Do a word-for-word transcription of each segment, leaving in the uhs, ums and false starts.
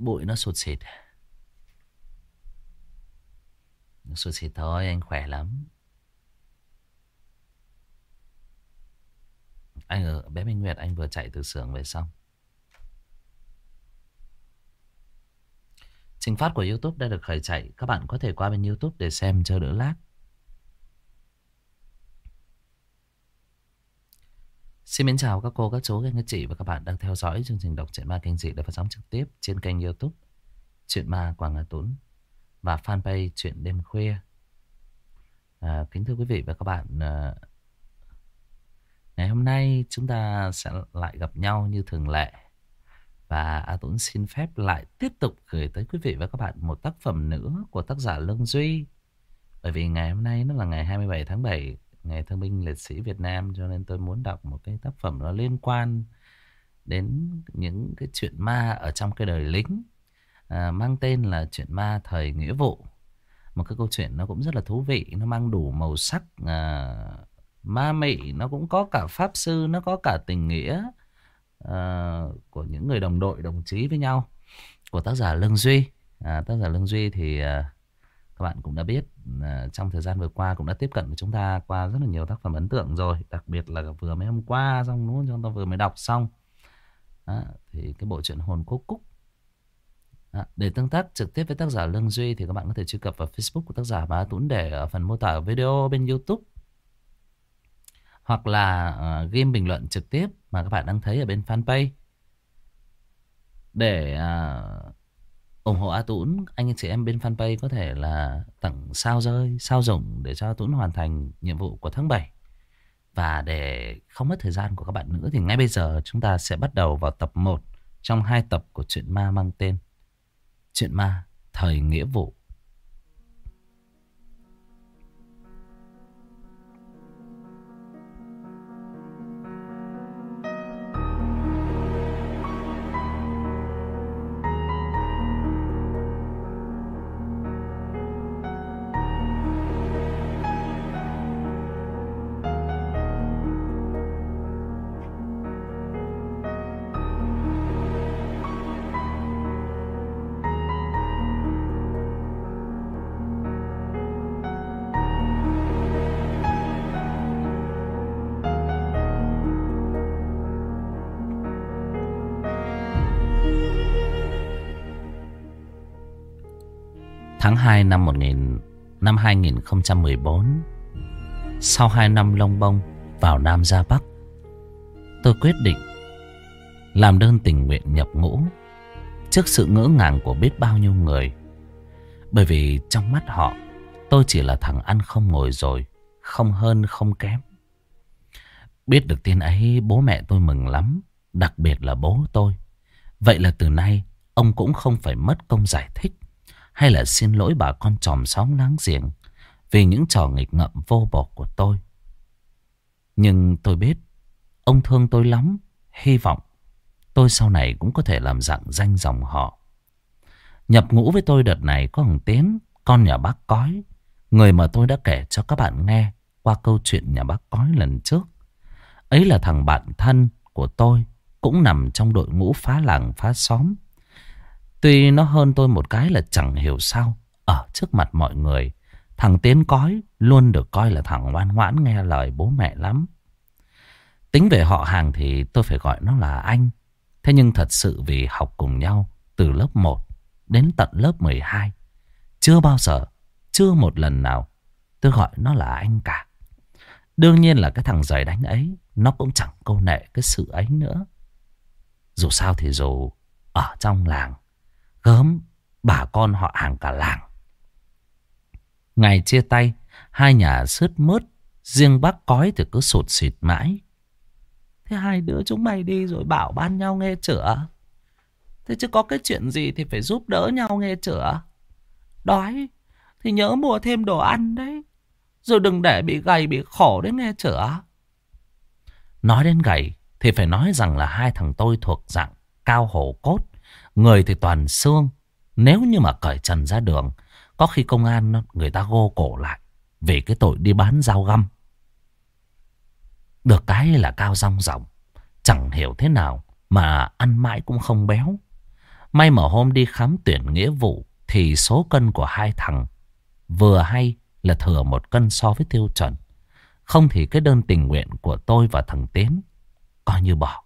Bụi nó sụt xịt. Nó sụt xịt thôi, anh khỏe lắm. Anh ở bé Minh Nguyệt, anh vừa chạy từ xưởng về xong. Trình phát của YouTube đã được khởi chạy. Các bạn có thể qua bên YouTube để xem cho đỡ lag. Xin mến chào các cô, các chú, các anh, các chị và các bạn đang theo dõi chương trình đọc truyện ma kinh dị được phát sóng trực tiếp trên kênh YouTube Chuyện Ma Quảng Hà Tún và fanpage Chuyện Đêm Khuya. À, kính thưa quý vị và các bạn, à, ngày hôm nay chúng ta sẽ lại gặp nhau như thường lệ. Và A Tún xin phép lại tiếp tục gửi tới quý vị và các bạn một tác phẩm nữa của tác giả Lương Duy. Bởi vì ngày hôm nay nó là ngày hai mươi bảy tháng bảy, ngày Thương binh Liệt sĩ Việt Nam, cho nên tôi muốn đọc một cái tác phẩm nó liên quan đến những cái chuyện ma ở trong cái đời lính, à, mang tên là Chuyện Ma Thời Nghĩa Vụ. Một cái câu chuyện nó cũng rất là thú vị, nó mang đủ màu sắc à, ma mị, nó cũng có cả pháp sư, nó có cả tình nghĩa à, của những người đồng đội đồng chí với nhau, của tác giả Lương Duy. à, Tác giả Lương Duy thì à, các bạn cũng đã biết à, trong thời gian vừa qua cũng đã tiếp cận với chúng ta qua rất là nhiều tác phẩm ấn tượng rồi. Đặc biệt là vừa mới hôm qua xong đúng không? Chúng ta vừa mới đọc xong à, thì cái bộ truyện Hồn Cô Cúc. à, Để tương tác trực tiếp với tác giả Lương Duy thì các bạn có thể truy cập vào Facebook của tác giả và A Tún để ở phần mô tả video bên YouTube, hoặc là uh, ghim bình luận trực tiếp mà các bạn đang thấy ở bên fanpage. Để uh, ủng hộ A Tún, anh chị em bên fanpage có thể là tặng sao rơi, sao rụng để cho A Tún hoàn thành nhiệm vụ của tháng bảy. Và để không mất thời gian của các bạn nữa thì ngay bây giờ chúng ta sẽ bắt đầu vào tập một trong hai tập của truyện ma mang tên Chuyện Ma Thời Nghĩa Vụ. Tháng hai năm một nghìn năm hai nghìn không trăm mười bốn, sau hai năm lông bông vào Nam ra Bắc, tôi quyết định làm đơn tình nguyện nhập ngũ trước sự ngỡ ngàng của biết bao nhiêu người. Bởi vì trong mắt họ, tôi chỉ là thằng ăn không ngồi rồi, không hơn không kém. Biết được tin ấy, bố mẹ tôi mừng lắm, đặc biệt là bố tôi. Vậy là từ nay, ông cũng không phải mất công giải thích hay là xin lỗi bà con chòm xóm láng giềng vì những trò nghịch ngợm vô bổ của tôi. Nhưng tôi biết ông thương tôi lắm, hy vọng tôi sau này cũng có thể làm rạng danh dòng họ. Nhập ngũ với tôi đợt này có thằng Tiến, con nhà bác Cói, người mà tôi đã kể cho các bạn nghe qua câu chuyện nhà bác Cói lần trước. Ấy là thằng bạn thân của tôi, cũng nằm trong đội ngũ phá làng phá xóm. Tuy nó hơn tôi một cái là chẳng hiểu sao, ở trước mặt mọi người, thằng Tiến Cói luôn được coi là thằng ngoan ngoãn nghe lời bố mẹ lắm. Tính về họ hàng thì tôi phải gọi nó là anh. Thế nhưng thật sự vì học cùng nhau từ lớp một đến tận lớp mười hai, chưa bao giờ, chưa một lần nào tôi gọi nó là anh cả. Đương nhiên là cái thằng giời đánh ấy, nó cũng chẳng câu nệ cái sự ấy nữa. Dù sao thì dù ở trong làng gớm, bà con họ hàng cả làng. Ngày chia tay, hai nhà sướt mướt, riêng bác Cói thì cứ sụt xịt mãi. Thế hai đứa chúng mày đi rồi bảo ban nhau nghe chửa. Thế chứ có cái chuyện gì thì phải giúp đỡ nhau nghe chửa. Đói thì nhớ mua thêm đồ ăn đấy, rồi đừng để bị gầy bị khổ đấy nghe chửa. Nói đến gầy thì phải nói rằng là hai thằng tôi thuộc dạng cao hổ cốt, người thì toàn xương. Nếu như mà cởi trần ra đường, có khi công an người ta gô cổ lại vì cái tội đi bán dao găm. Được cái là cao rong ròng, chẳng hiểu thế nào mà ăn mãi cũng không béo. May mà hôm đi khám tuyển nghĩa vụ thì số cân của hai thằng vừa hay là thừa một cân so với tiêu chuẩn. Không thì cái đơn tình nguyện của tôi và thằng Tiến coi như bỏ.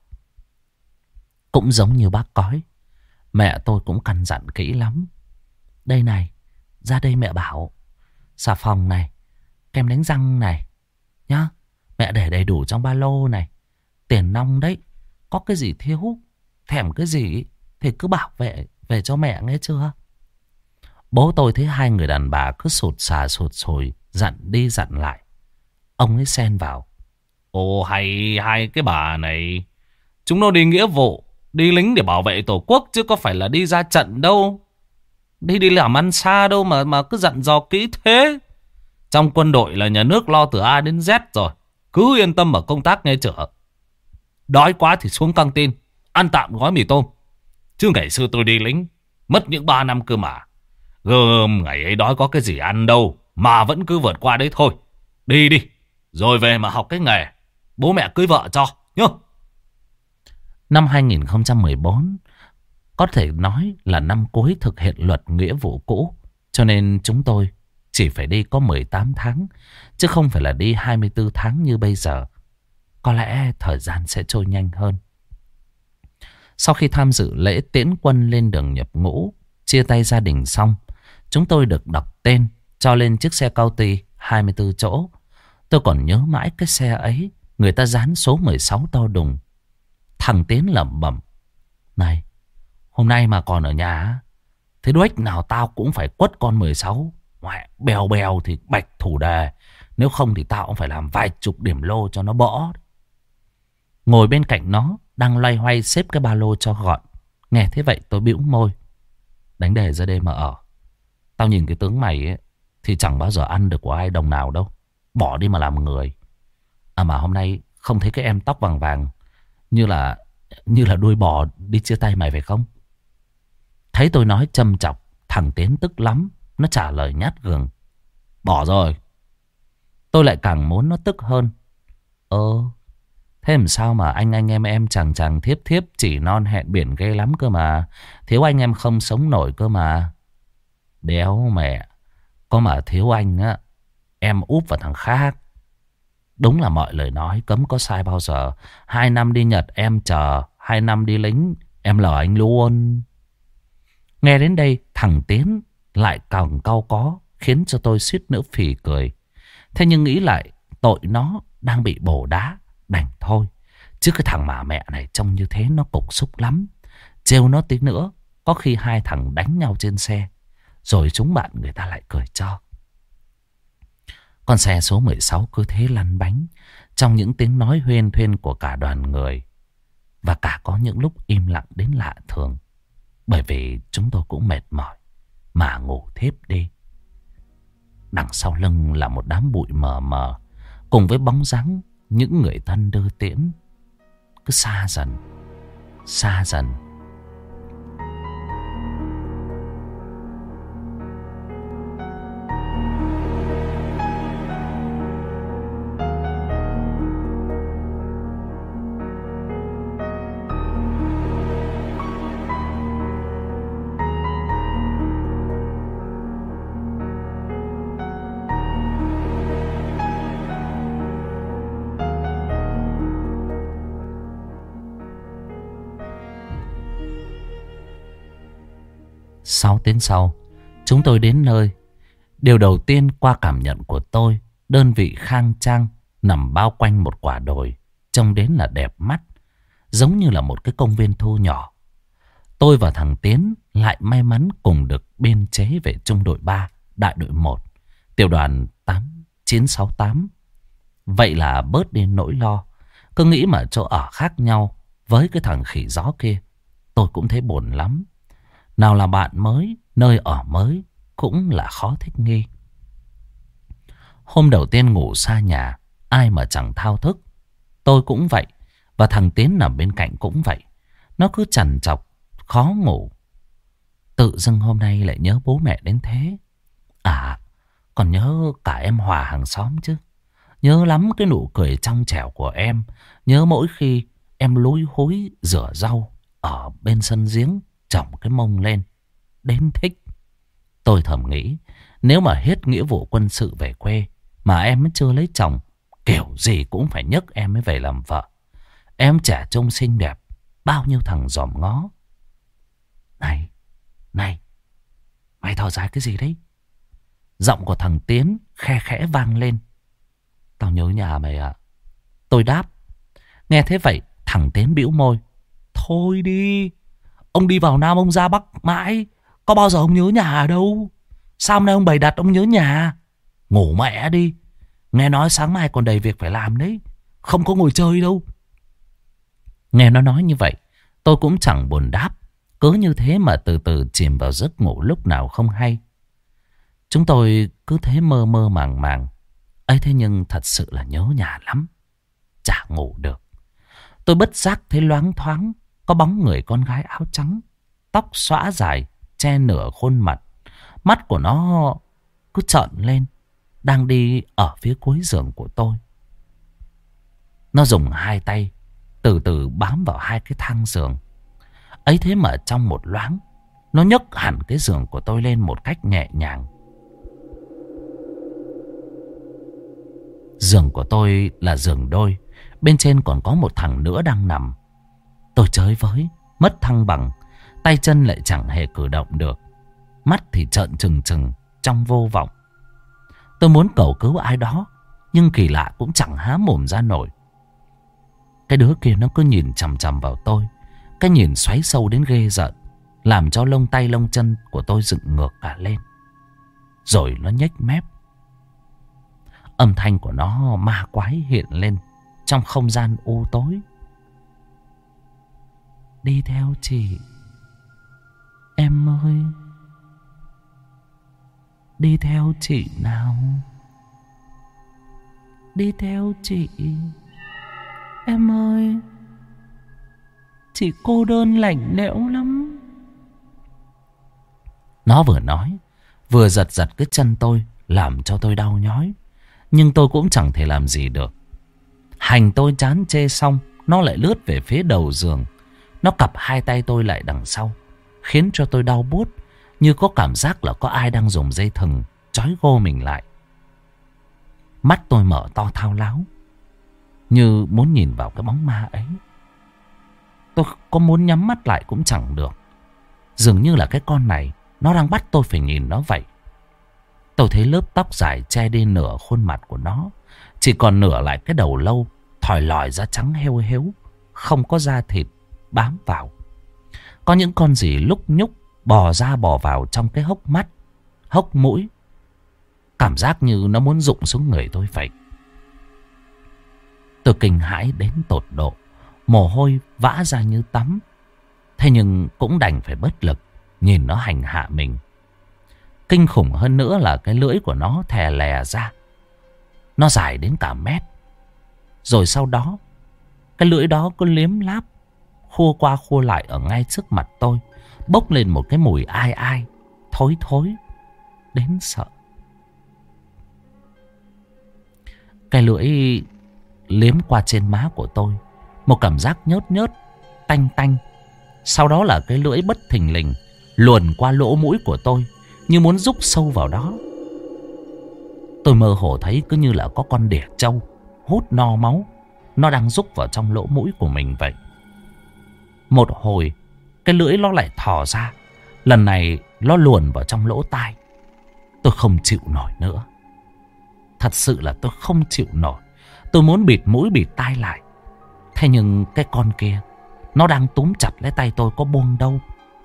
Cũng giống như bác Cói, mẹ tôi cũng căn dặn kỹ lắm. Đây này, ra đây mẹ bảo, xà phòng này, kem đánh răng này, nhá, mẹ để đầy đủ trong ba lô này. Tiền nong đấy, có cái gì thiếu, thèm cái gì thì cứ bảo vệ về cho mẹ, nghe chưa? Bố tôi thấy hai người đàn bà cứ sụt sà sụt sùi, dặn đi dặn lại. Ông ấy xen vào. Ồ, hay hai cái bà này, chúng nó đi nghĩa vụ, đi lính để bảo vệ tổ quốc chứ có phải là đi ra trận đâu. Đi đi làm ăn xa đâu mà mà cứ dặn dò kỹ thế. Trong quân đội là nhà nước lo từ A đến Z rồi. Cứ yên tâm ở công tác nghe chưa. Đói quá thì xuống căng tin, ăn tạm gói mì tôm. Chứ ngày xưa tôi đi lính, mất những ba năm cơ mà. Gơm ngày ấy đói có cái gì ăn đâu, mà vẫn cứ vượt qua đấy thôi. Đi đi, rồi về mà học cái nghề, bố mẹ cưới vợ cho nhá. Năm hai nghìn không trăm mười bốn có thể nói là năm cuối thực hiện luật nghĩa vụ cũ. Cho nên chúng tôi chỉ phải đi có mười tám tháng, chứ không phải là đi hai mươi tư tháng như bây giờ. Có lẽ thời gian sẽ trôi nhanh hơn. Sau khi tham dự lễ tiễn quân lên đường nhập ngũ, chia tay gia đình xong, chúng tôi được đọc tên cho lên chiếc xe cao ti hai mươi tư chỗ. Tôi còn nhớ mãi cái xe ấy, người ta dán số mười sáu to đùng. Thằng Tiến lẩm bẩm. Này, hôm nay mà còn ở nhà, thế đuếch nào tao cũng phải quất con mười sáu. Ngoại, bèo bèo thì bạch thủ đề. Nếu không thì tao cũng phải làm vài chục điểm lô cho nó bỏ. Ngồi bên cạnh nó, đang loay hoay xếp cái ba lô cho gọn. Nghe thế vậy tôi bĩu môi. Đánh đề ra đây mà ở. Tao nhìn cái tướng mày ấy, thì chẳng bao giờ ăn được của ai đồng nào đâu. Bỏ đi mà làm người. À mà hôm nay không thấy cái em tóc vàng vàng Như là Như là đuôi bò đi chia tay mày phải không? Thấy tôi nói châm chọc, thằng Tiến tức lắm. Nó trả lời nhát gừng. Bỏ rồi. Tôi lại càng muốn nó tức hơn. Ơ, thế làm sao mà anh anh em em chàng chàng thiếp thiếp chỉ non hẹn biển ghê lắm cơ mà. Thiếu anh em không sống nổi cơ mà. Đéo mẹ. Có mà thiếu anh á, em úp vào thằng khác. Đúng là mọi lời nói cấm có sai bao giờ. Hai năm đi Nhật em chờ, hai năm đi lính em lờ anh luôn. Nghe đến đây thằng Tiến lại càng cau có, khiến cho tôi suýt nữa phì cười. Thế nhưng nghĩ lại tội nó đang bị bổ đá, đành thôi. Chứ cái thằng mà mẹ này trông như thế nó cục xúc lắm. Trêu nó tí nữa, có khi hai thằng đánh nhau trên xe, rồi chúng bạn người ta lại cười cho. Con xe số mười sáu cứ thế lăn bánh trong những tiếng nói huyên thuyên của cả đoàn người. Và cả có những lúc im lặng đến lạ thường. Bởi vì chúng tôi cũng mệt mỏi mà ngủ thiếp đi. Đằng sau lưng là một đám bụi mờ mờ, cùng với bóng dáng những người thân đưa tiễn cứ xa dần, xa dần. Sáu tiếng sau, chúng tôi đến nơi. Điều đầu tiên qua cảm nhận của tôi, đơn vị khang trang nằm bao quanh một quả đồi, trông đến là đẹp mắt, giống như là một cái công viên thu nhỏ. Tôi và thằng Tiến lại may mắn cùng được biên chế về trung đội ba, đại đội một, tiểu đoàn tám chín sáu tám. Vậy là bớt đi nỗi lo. Cứ nghĩ mà chỗ ở khác nhau với cái thằng khỉ gió kia, tôi cũng thấy buồn lắm. Nào là bạn mới, nơi ở mới cũng là khó thích nghi. Hôm đầu tiên ngủ xa nhà, ai mà chẳng thao thức. Tôi cũng vậy, và thằng Tiến nằm bên cạnh cũng vậy. Nó cứ trằn trọc, khó ngủ. Tự dưng hôm nay lại nhớ bố mẹ đến thế. À, còn nhớ cả em Hòa hàng xóm chứ. Nhớ lắm cái nụ cười trong trẻo của em. Nhớ mỗi khi em lúi húi rửa rau ở bên sân giếng chổng cái mông lên. Đến thích. Tôi thầm nghĩ, nếu mà hết nghĩa vụ quân sự về quê mà em mới chưa lấy chồng, kiểu gì cũng phải nhấc em mới về làm vợ. Em trẻ trông xinh đẹp, bao nhiêu thằng dòm ngó. Này, này, mày thở dài cái gì đấy? Giọng của thằng Tiến khe khẽ vang lên. Tao nhớ nhà mày ạ. Tôi đáp. Nghe thế vậy, thằng Tiến bĩu môi. Thôi đi, ông đi vào Nam ông ra Bắc mãi, có bao giờ ông nhớ nhà ở đâu? Sao hôm nay ông bày đặt ông nhớ nhà? Ngủ mẹ đi. Nghe nói sáng mai còn đầy việc phải làm đấy, không có ngồi chơi đâu. Nghe nó nói như vậy, tôi cũng chẳng buồn đáp. Cứ như thế mà từ từ chìm vào giấc ngủ lúc nào không hay. Chúng tôi cứ thế mơ mơ màng màng. Ấy thế nhưng thật sự là nhớ nhà lắm. Chả ngủ được. Tôi bất giác thấy loáng thoáng có bóng người con gái áo trắng, tóc xõa dài, che nửa khuôn mặt. Mắt của nó cứ trợn lên, đang đi ở phía cuối giường của tôi. Nó dùng hai tay từ từ bám vào hai cái thang giường. Ấy thế mà trong một loáng, nó nhấc hẳn cái giường của tôi lên một cách nhẹ nhàng. Giường của tôi là giường đôi, bên trên còn có một thằng nữa đang nằm. Tôi chới với, mất thăng bằng, tay chân lại chẳng hề cử động được. Mắt thì trợn trừng trừng trong vô vọng. Tôi muốn cầu cứu ai đó, nhưng kỳ lạ cũng chẳng há mồm ra nổi. Cái đứa kia nó cứ nhìn chằm chằm vào tôi, cái nhìn xoáy sâu đến ghê giận, làm cho lông tay lông chân của tôi dựng ngược cả lên. Rồi nó nhếch mép. Âm thanh của nó ma quái hiện lên trong không gian u tối. Đi theo chị, em ơi. Đi theo chị nào. Đi theo chị, em ơi. Chị cô đơn lạnh lẽo lắm. Nó vừa nói, vừa giật giật cái chân tôi, làm cho tôi đau nhói. Nhưng tôi cũng chẳng thể làm gì được. Hành tôi chán chê xong, nó lại lướt về phía đầu giường. Nó cặp hai tay tôi lại đằng sau, khiến cho tôi đau buốt, như có cảm giác là có ai đang dùng dây thừng trói gô mình lại. Mắt tôi mở to thao láo, như muốn nhìn vào cái bóng ma ấy. Tôi có muốn nhắm mắt lại cũng chẳng được. Dường như là cái con này nó đang bắt tôi phải nhìn nó vậy. Tôi thấy lớp tóc dài che đi nửa khuôn mặt của nó, chỉ còn nửa lại cái đầu lâu thòi lòi ra trắng heo héo, không có da thịt bám vào. Có những con gì lúc nhúc bò ra bò vào trong cái hốc mắt, hốc mũi. Cảm giác như nó muốn rụng xuống người tôi vậy. Tôi kinh hãi đến tột độ, mồ hôi vã ra như tắm. Thế nhưng cũng đành phải bất lực nhìn nó hành hạ mình. Kinh khủng hơn nữa là cái lưỡi của nó thè lè ra. Nó dài đến cả mét. Rồi sau đó, cái lưỡi đó cứ liếm láp, khua qua khua lại ở ngay trước mặt tôi, bốc lên một cái mùi ai ai, thối thối, đến sợ. Cái lưỡi liếm qua trên má của tôi, một cảm giác nhớt nhớt, tanh tanh. Sau đó là cái lưỡi bất thình lình luồn qua lỗ mũi của tôi, như muốn rúc sâu vào đó. Tôi mơ hồ thấy cứ như là có con đỉa trâu hút no máu, nó đang rúc vào trong lỗ mũi của mình vậy. Một hồi, cái lưỡi nó lại thò ra. Lần này nó luồn vào trong lỗ tai. Tôi không chịu nổi nữa. Thật sự là tôi không chịu nổi. Tôi muốn bịt mũi bịt tai lại. Thế nhưng cái con kia, nó đang túm chặt lấy tay tôi có buông đâu.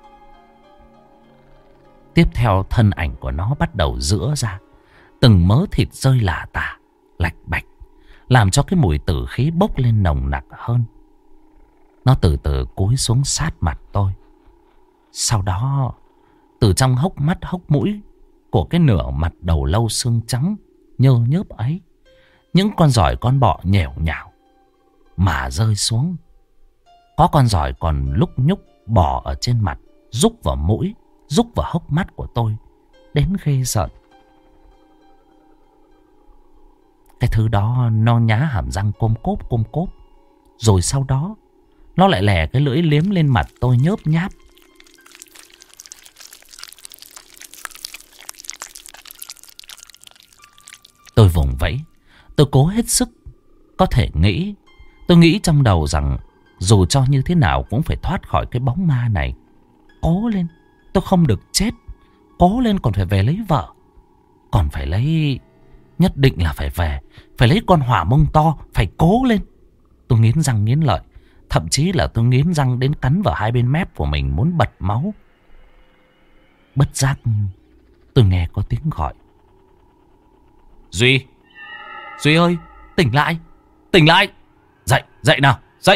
Tiếp theo thân ảnh của nó bắt đầu giữa ra. Từng mớ thịt rơi lả tả, lạch bạch, làm cho cái mùi tử khí bốc lên nồng nặc hơn. Nó từ từ cúi xuống sát mặt tôi. Sau đó, từ trong hốc mắt hốc mũi của cái nửa mặt đầu lâu xương trắng nhơ nhớp ấy, những con giỏi con bọ nhèo nhào mà rơi xuống. Có con giỏi còn lúc nhúc bò ở trên mặt, rúc vào mũi, rúc vào hốc mắt của tôi, đến ghê rợn. Cái thứ đó nó nhá hàm răng côm cốp côm cốp. Rồi sau đó nó lại lè cái lưỡi liếm lên mặt tôi nhớp nháp. vẫy. Tôi cố hết sức có thể nghĩ. Tôi nghĩ trong đầu rằng dù cho như thế nào cũng phải thoát khỏi cái bóng ma này. Cố lên, tôi không được chết. Cố lên, còn phải về lấy vợ. Còn phải lấy... Nhất định là phải về. Phải lấy con hỏa mông to. Phải cố lên. Tôi nghiến răng nghiến lợi. Thậm chí là tôi nghiến răng đến cắn vào hai bên mép của mình, muốn bật máu. Bất giác tôi nghe có tiếng gọi. Duy! Duy ơi! Tỉnh lại! Tỉnh lại! Dậy! Dậy nào! Dậy!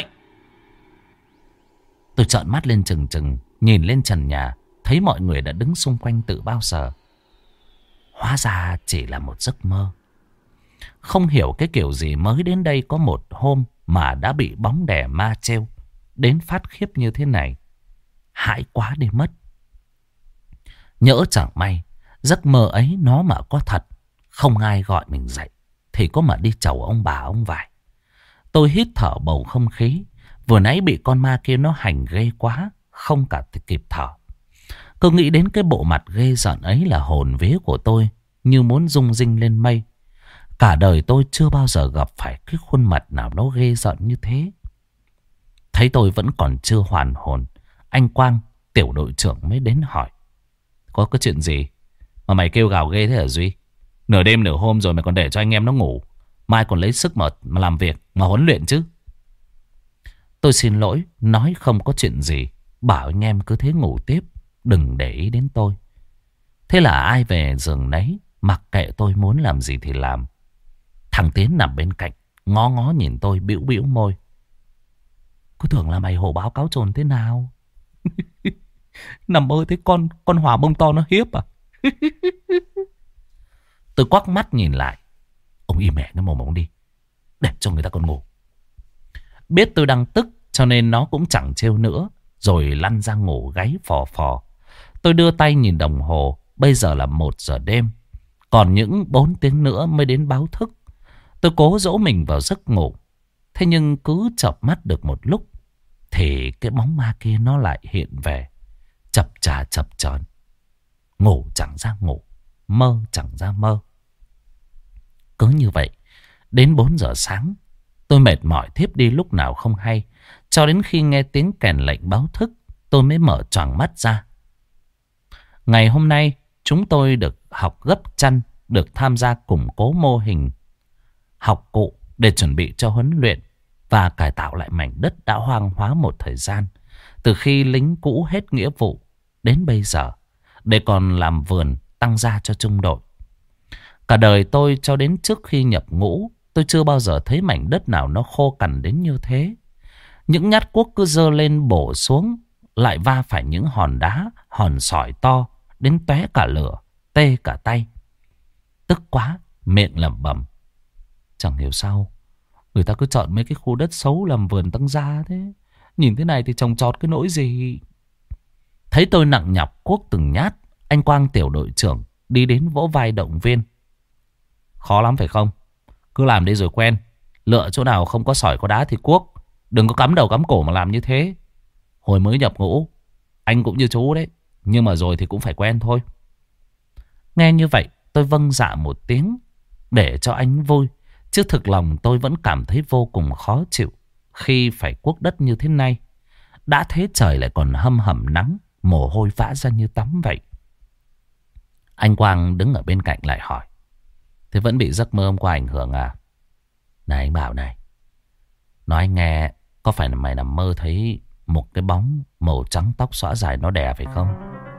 Tôi trợn mắt lên trừng trừng, nhìn lên trần nhà, thấy mọi người đã đứng xung quanh từ bao giờ. Hóa ra chỉ là một giấc mơ. Không hiểu cái kiểu gì mới đến đây có một hôm mà đã bị bóng đè ma trêu đến phát khiếp như thế này. Hãi quá đi mất. Nhỡ chẳng may giấc mơ ấy nó mà có thật, không ai gọi mình dậy thì có mà đi chầu ông bà ông vải. Tôi hít thở bầu không khí. Vừa nãy bị con ma kia nó hành ghê quá, không cả kịp thở. Cứ nghĩ đến cái bộ mặt ghê rợn ấy là hồn vía của tôi như muốn rung rinh lên mây. Cả đời tôi chưa bao giờ gặp phải cái khuôn mặt nào nó ghê rợn như thế. Thấy tôi vẫn còn chưa hoàn hồn, anh Quang, tiểu đội trưởng mới đến hỏi. Có cái chuyện gì mà mày kêu gào ghê thế hả Duy? Nửa đêm nửa hôm rồi mày còn để cho anh em nó ngủ. Mai còn lấy sức mà, mà làm việc, mà huấn luyện chứ. Tôi xin lỗi, nói không có chuyện gì. Bảo anh em cứ thế ngủ tiếp, đừng để ý đến tôi. Thế là ai về giường nấy, mặc kệ tôi muốn làm gì thì làm. Thằng Tiến nằm bên cạnh, ngó ngó nhìn tôi, bĩu bĩu môi. Cứ tưởng là mày hồ báo cáo trồn thế nào. Nằm mơ thấy con con hỏa bông to nó hiếp à? Tôi quắc mắt nhìn lại. Ông im mẹ nó mồm ông đi, để cho người ta còn ngủ. Biết tôi đang tức cho nên nó cũng chẳng trêu nữa, rồi lăn ra ngủ gáy phò phò. Tôi đưa tay nhìn đồng hồ. Bây giờ là một giờ đêm, còn những bốn tiếng nữa mới đến báo thức. Tôi cố dỗ mình vào giấc ngủ. Thế nhưng cứ chợp mắt được một lúc thì cái bóng ma kia nó lại hiện về, chập chà chập chờn. Ngủ chẳng ra ngủ, mơ chẳng ra mơ. Cứ như vậy đến bốn giờ sáng, tôi mệt mỏi thiếp đi lúc nào không hay. Cho đến khi nghe tiếng kèn lệnh báo thức, tôi mới mở choàng mắt ra. Ngày hôm nay chúng tôi được học gấp chăn, được tham gia củng cố mô hình, học cụ để chuẩn bị cho huấn luyện và cải tạo lại mảnh đất đã hoang hóa một thời gian, từ khi lính cũ hết nghĩa vụ đến bây giờ, để còn làm vườn tăng gia cho trung đội. Cả đời tôi cho đến trước khi nhập ngũ, tôi chưa bao giờ thấy mảnh đất nào nó khô cằn đến như thế. Những nhát cuốc cứ giơ lên bổ xuống, lại va phải những hòn đá, hòn sỏi to đến tóe cả lửa, tê cả tay. Tức quá, miệng lẩm bẩm. Chẳng hiểu sao người ta cứ chọn mấy cái khu đất xấu làm vườn tăng gia thế. Nhìn thế này thì trồng trọt cái nỗi gì. Thấy tôi nặng nhọc cuốc từng nhát, anh Quang tiểu đội trưởng đi đến vỗ vai động viên. Khó lắm phải không? Cứ làm đi rồi quen. Lựa chỗ nào không có sỏi có đá thì cuốc. Đừng có cắm đầu cắm cổ mà làm như thế. Hồi mới nhập ngũ anh cũng như chú đấy, nhưng mà rồi thì cũng phải quen thôi. Nghe như vậy tôi vâng dạ một tiếng để cho anh vui. Chứ thực lòng tôi vẫn cảm thấy vô cùng khó chịu khi phải cuốc đất như thế này. Đã thế trời lại còn hâm hầm nắng, mồ hôi vã ra như tắm vậy. Anh Quang đứng ở bên cạnh lại hỏi. Thế vẫn bị giấc mơ hôm qua ảnh hưởng à? Này anh bảo này, nói anh nghe, có phải là mày nằm mơ thấy một cái bóng màu trắng tóc xõa dài nó đè phải không?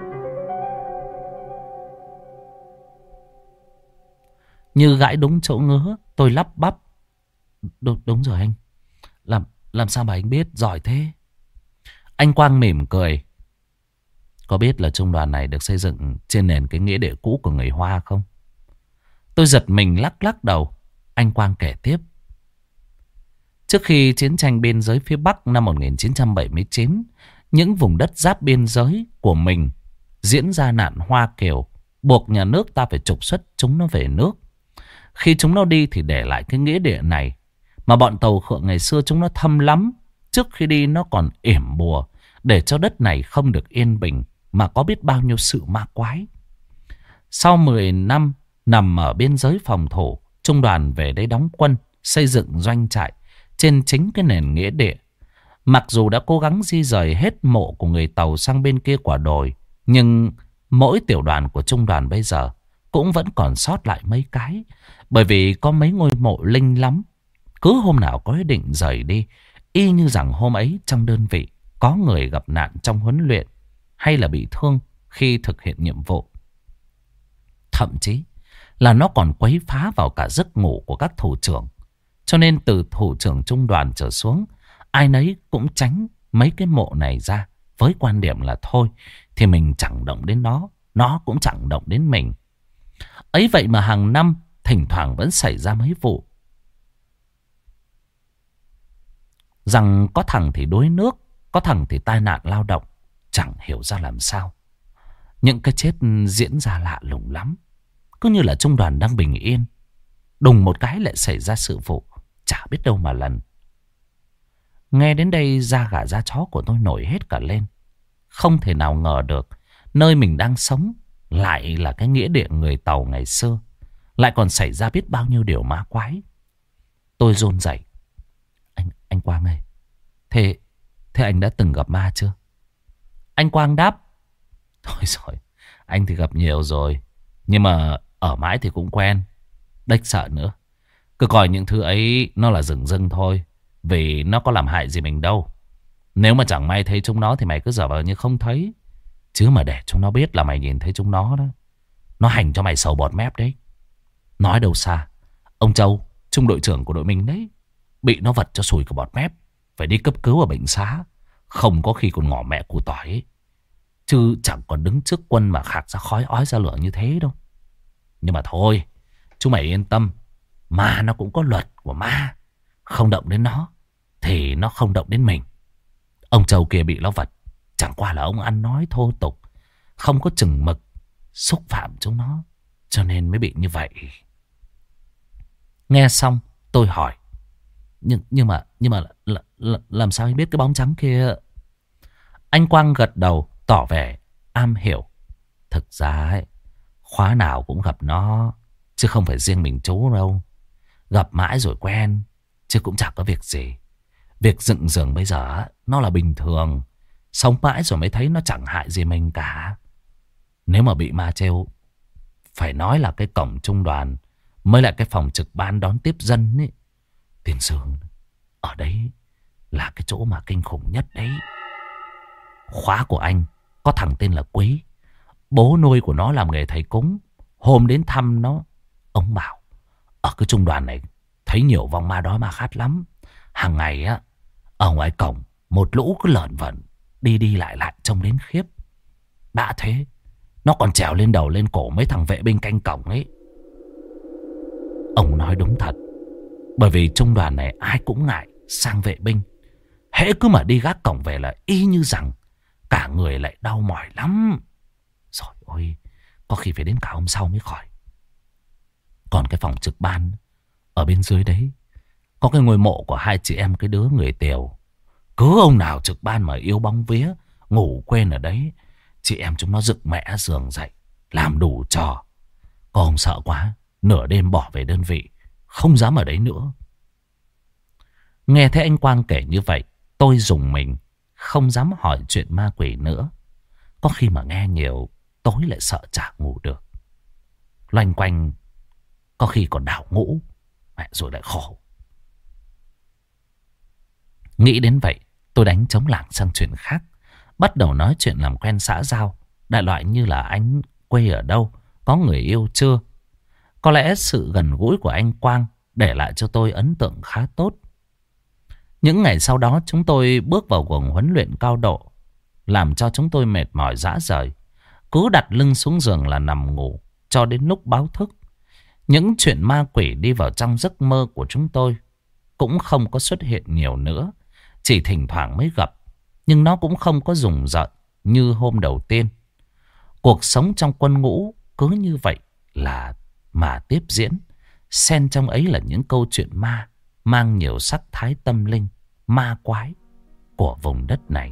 Như gãi đúng chỗ ngứa, tôi lắp bắp. Đúng, đúng rồi anh. Làm, làm sao mà anh biết giỏi thế? Anh Quang mỉm cười. Có biết là trung đoàn này được xây dựng trên nền cái nghĩa địa cũ của người Hoa không? Tôi giật mình lắc lắc đầu. Anh Quang kể tiếp. Trước khi chiến tranh biên giới phía Bắc năm một nghìn chín trăm bảy mươi chín, những vùng đất giáp biên giới của mình diễn ra nạn Hoa Kiều, buộc nhà nước ta phải trục xuất chúng nó về nước. Khi chúng nó đi thì để lại cái nghĩa địa này. Mà bọn tàu khượng ngày xưa chúng nó thâm lắm. Trước khi đi nó còn yểm bùa để cho đất này không được yên bình, mà có biết bao nhiêu sự ma quái. Sau mười năm nằm ở biên giới phòng thủ, trung đoàn về đây đóng quân, xây dựng doanh trại trên chính cái nền nghĩa địa. Mặc dù đã cố gắng di rời hết mộ của người Tàu sang bên kia quả đồi, nhưng mỗi tiểu đoàn của trung đoàn bây giờ cũng vẫn còn sót lại mấy cái. Bởi vì có mấy ngôi mộ linh lắm. Cứ hôm nào có ý định rời đi, y như rằng hôm ấy trong đơn vị có người gặp nạn trong huấn luyện hay là bị thương khi thực hiện nhiệm vụ. Thậm chí là nó còn quấy phá vào cả giấc ngủ của các thủ trưởng. Cho nên từ thủ trưởng trung đoàn trở xuống, ai nấy cũng tránh mấy cái mộ này ra, với quan điểm là thôi thì mình chẳng động đến nó, nó cũng chẳng động đến mình. Ấy vậy mà hàng năm thỉnh thoảng vẫn xảy ra mấy vụ. Rằng có thằng thì đuối nước, có thằng thì tai nạn lao động, chẳng hiểu ra làm sao. Những cái chết diễn ra lạ lùng lắm. Cứ như là trung đoàn đang bình yên, đùng một cái lại xảy ra sự vụ, chả biết đâu mà lần. Nghe đến đây da gà da chó của tôi nổi hết cả lên. Không thể nào ngờ được nơi mình đang sống lại là cái nghĩa địa người Tàu ngày xưa, lại còn xảy ra biết bao nhiêu điều ma quái. Tôi run rẩy. Anh, anh Quang ơi, thế, thế anh đã từng gặp ma chưa? Anh Quang đáp: thôi rồi, anh thì gặp nhiều rồi, nhưng mà ở mãi thì cũng quen, đếch sợ nữa. Cứ coi những thứ ấy nó là rừng rưng thôi, vì nó có làm hại gì mình đâu. Nếu mà chẳng may thấy chúng nó thì mày cứ giả vờ như không thấy. Chứ mà để chúng nó biết là mày nhìn thấy chúng nó đó, nó hành cho mày sầu bọt mép đấy. Nói đâu xa, ông Châu, trung đội trưởng của đội mình đấy, bị nó vật cho sùi cả bọt mép, phải đi cấp cứu ở bệnh xá. Không có khi còn ngỏ mẹ củ tỏi ấy. Chứ chẳng còn đứng trước quân mà khạc ra khói ói ra lửa như thế đâu. Nhưng mà thôi, chú mày yên tâm, ma nó cũng có luật của ma. Không động đến nó thì nó không động đến mình. Ông Châu kia bị nó vật, chẳng qua là ông ăn nói thô tục, không có chừng mực, xúc phạm chúng nó, cho nên mới bị như vậy. Nghe xong tôi hỏi: Nhưng, nhưng mà, nhưng mà là, là, làm sao anh biết cái bóng trắng kia? Anh Quang gật đầu tỏ vẻ am hiểu. Thực ra ấy, khóa nào cũng gặp nó, chứ không phải riêng mình chú đâu. Gặp mãi rồi quen, chứ cũng chẳng có việc gì. Việc dựng giường bây giờ nó là bình thường. Sống mãi rồi mới thấy nó chẳng hại gì mình cả. Nếu mà bị ma trêu, phải nói là cái cổng trung đoàn mới lại cái phòng trực ban đón tiếp dân ấy. Tiên Sương, ở đấy là cái chỗ mà kinh khủng nhất đấy. Khóa của anh có thằng tên là Quý, bố nuôi của nó làm nghề thầy cúng. Hôm đến thăm nó, ông bảo ở cái trung đoàn này thấy nhiều vong ma đói ma khát lắm. Hàng ngày á, ở ngoài cổng một lũ cứ lởn vởn, đi đi lại lại trông đến khiếp. Đã thế, nó còn trèo lên đầu lên cổ mấy thằng vệ binh canh cổng ấy. Ông nói đúng thật. Bởi vì trung đoàn này ai cũng ngại sang vệ binh. Hễ cứ mà đi gác cổng về là y như rằng cả người lại đau mỏi lắm. Rồi ôi, có khi phải đến cả hôm sau mới khỏi. Còn cái phòng trực ban ở bên dưới đấy, có cái ngôi mộ của hai chị em cái đứa người Tiều. Cứ ông nào trực ban mà yêu bóng vía, ngủ quên ở đấy, chị em chúng nó dựng mẹ giường dậy, làm đủ trò. Có ông sợ quá, nửa đêm bỏ về đơn vị, không dám ở đấy nữa. Nghe thấy anh Quang kể như vậy, tôi rùng mình, không dám hỏi chuyện ma quỷ nữa. Có khi mà nghe nhiều, tối lại sợ chả ngủ được. Loanh quanh, có khi còn đảo ngũ, mẹ rồi lại khổ. Nghĩ đến vậy, tôi đánh trống lảng sang chuyện khác. Bắt đầu nói chuyện làm quen xã giao, đại loại như là anh quê ở đâu, có người yêu chưa. Có lẽ sự gần gũi của anh Quang để lại cho tôi ấn tượng khá tốt. Những ngày sau đó chúng tôi bước vào guồng huấn luyện cao độ, làm cho chúng tôi mệt mỏi rã rời. Cứ đặt lưng xuống giường là nằm ngủ cho đến lúc báo thức. Những chuyện ma quỷ đi vào trong giấc mơ của chúng tôi cũng không có xuất hiện nhiều nữa. Chỉ thỉnh thoảng mới gặp, nhưng nó cũng không có rùng rợn như hôm đầu tiên. Cuộc sống trong quân ngũ cứ như vậy là mà tiếp diễn. Xen trong ấy là những câu chuyện ma mang nhiều sắc thái tâm linh, ma quái của vùng đất này.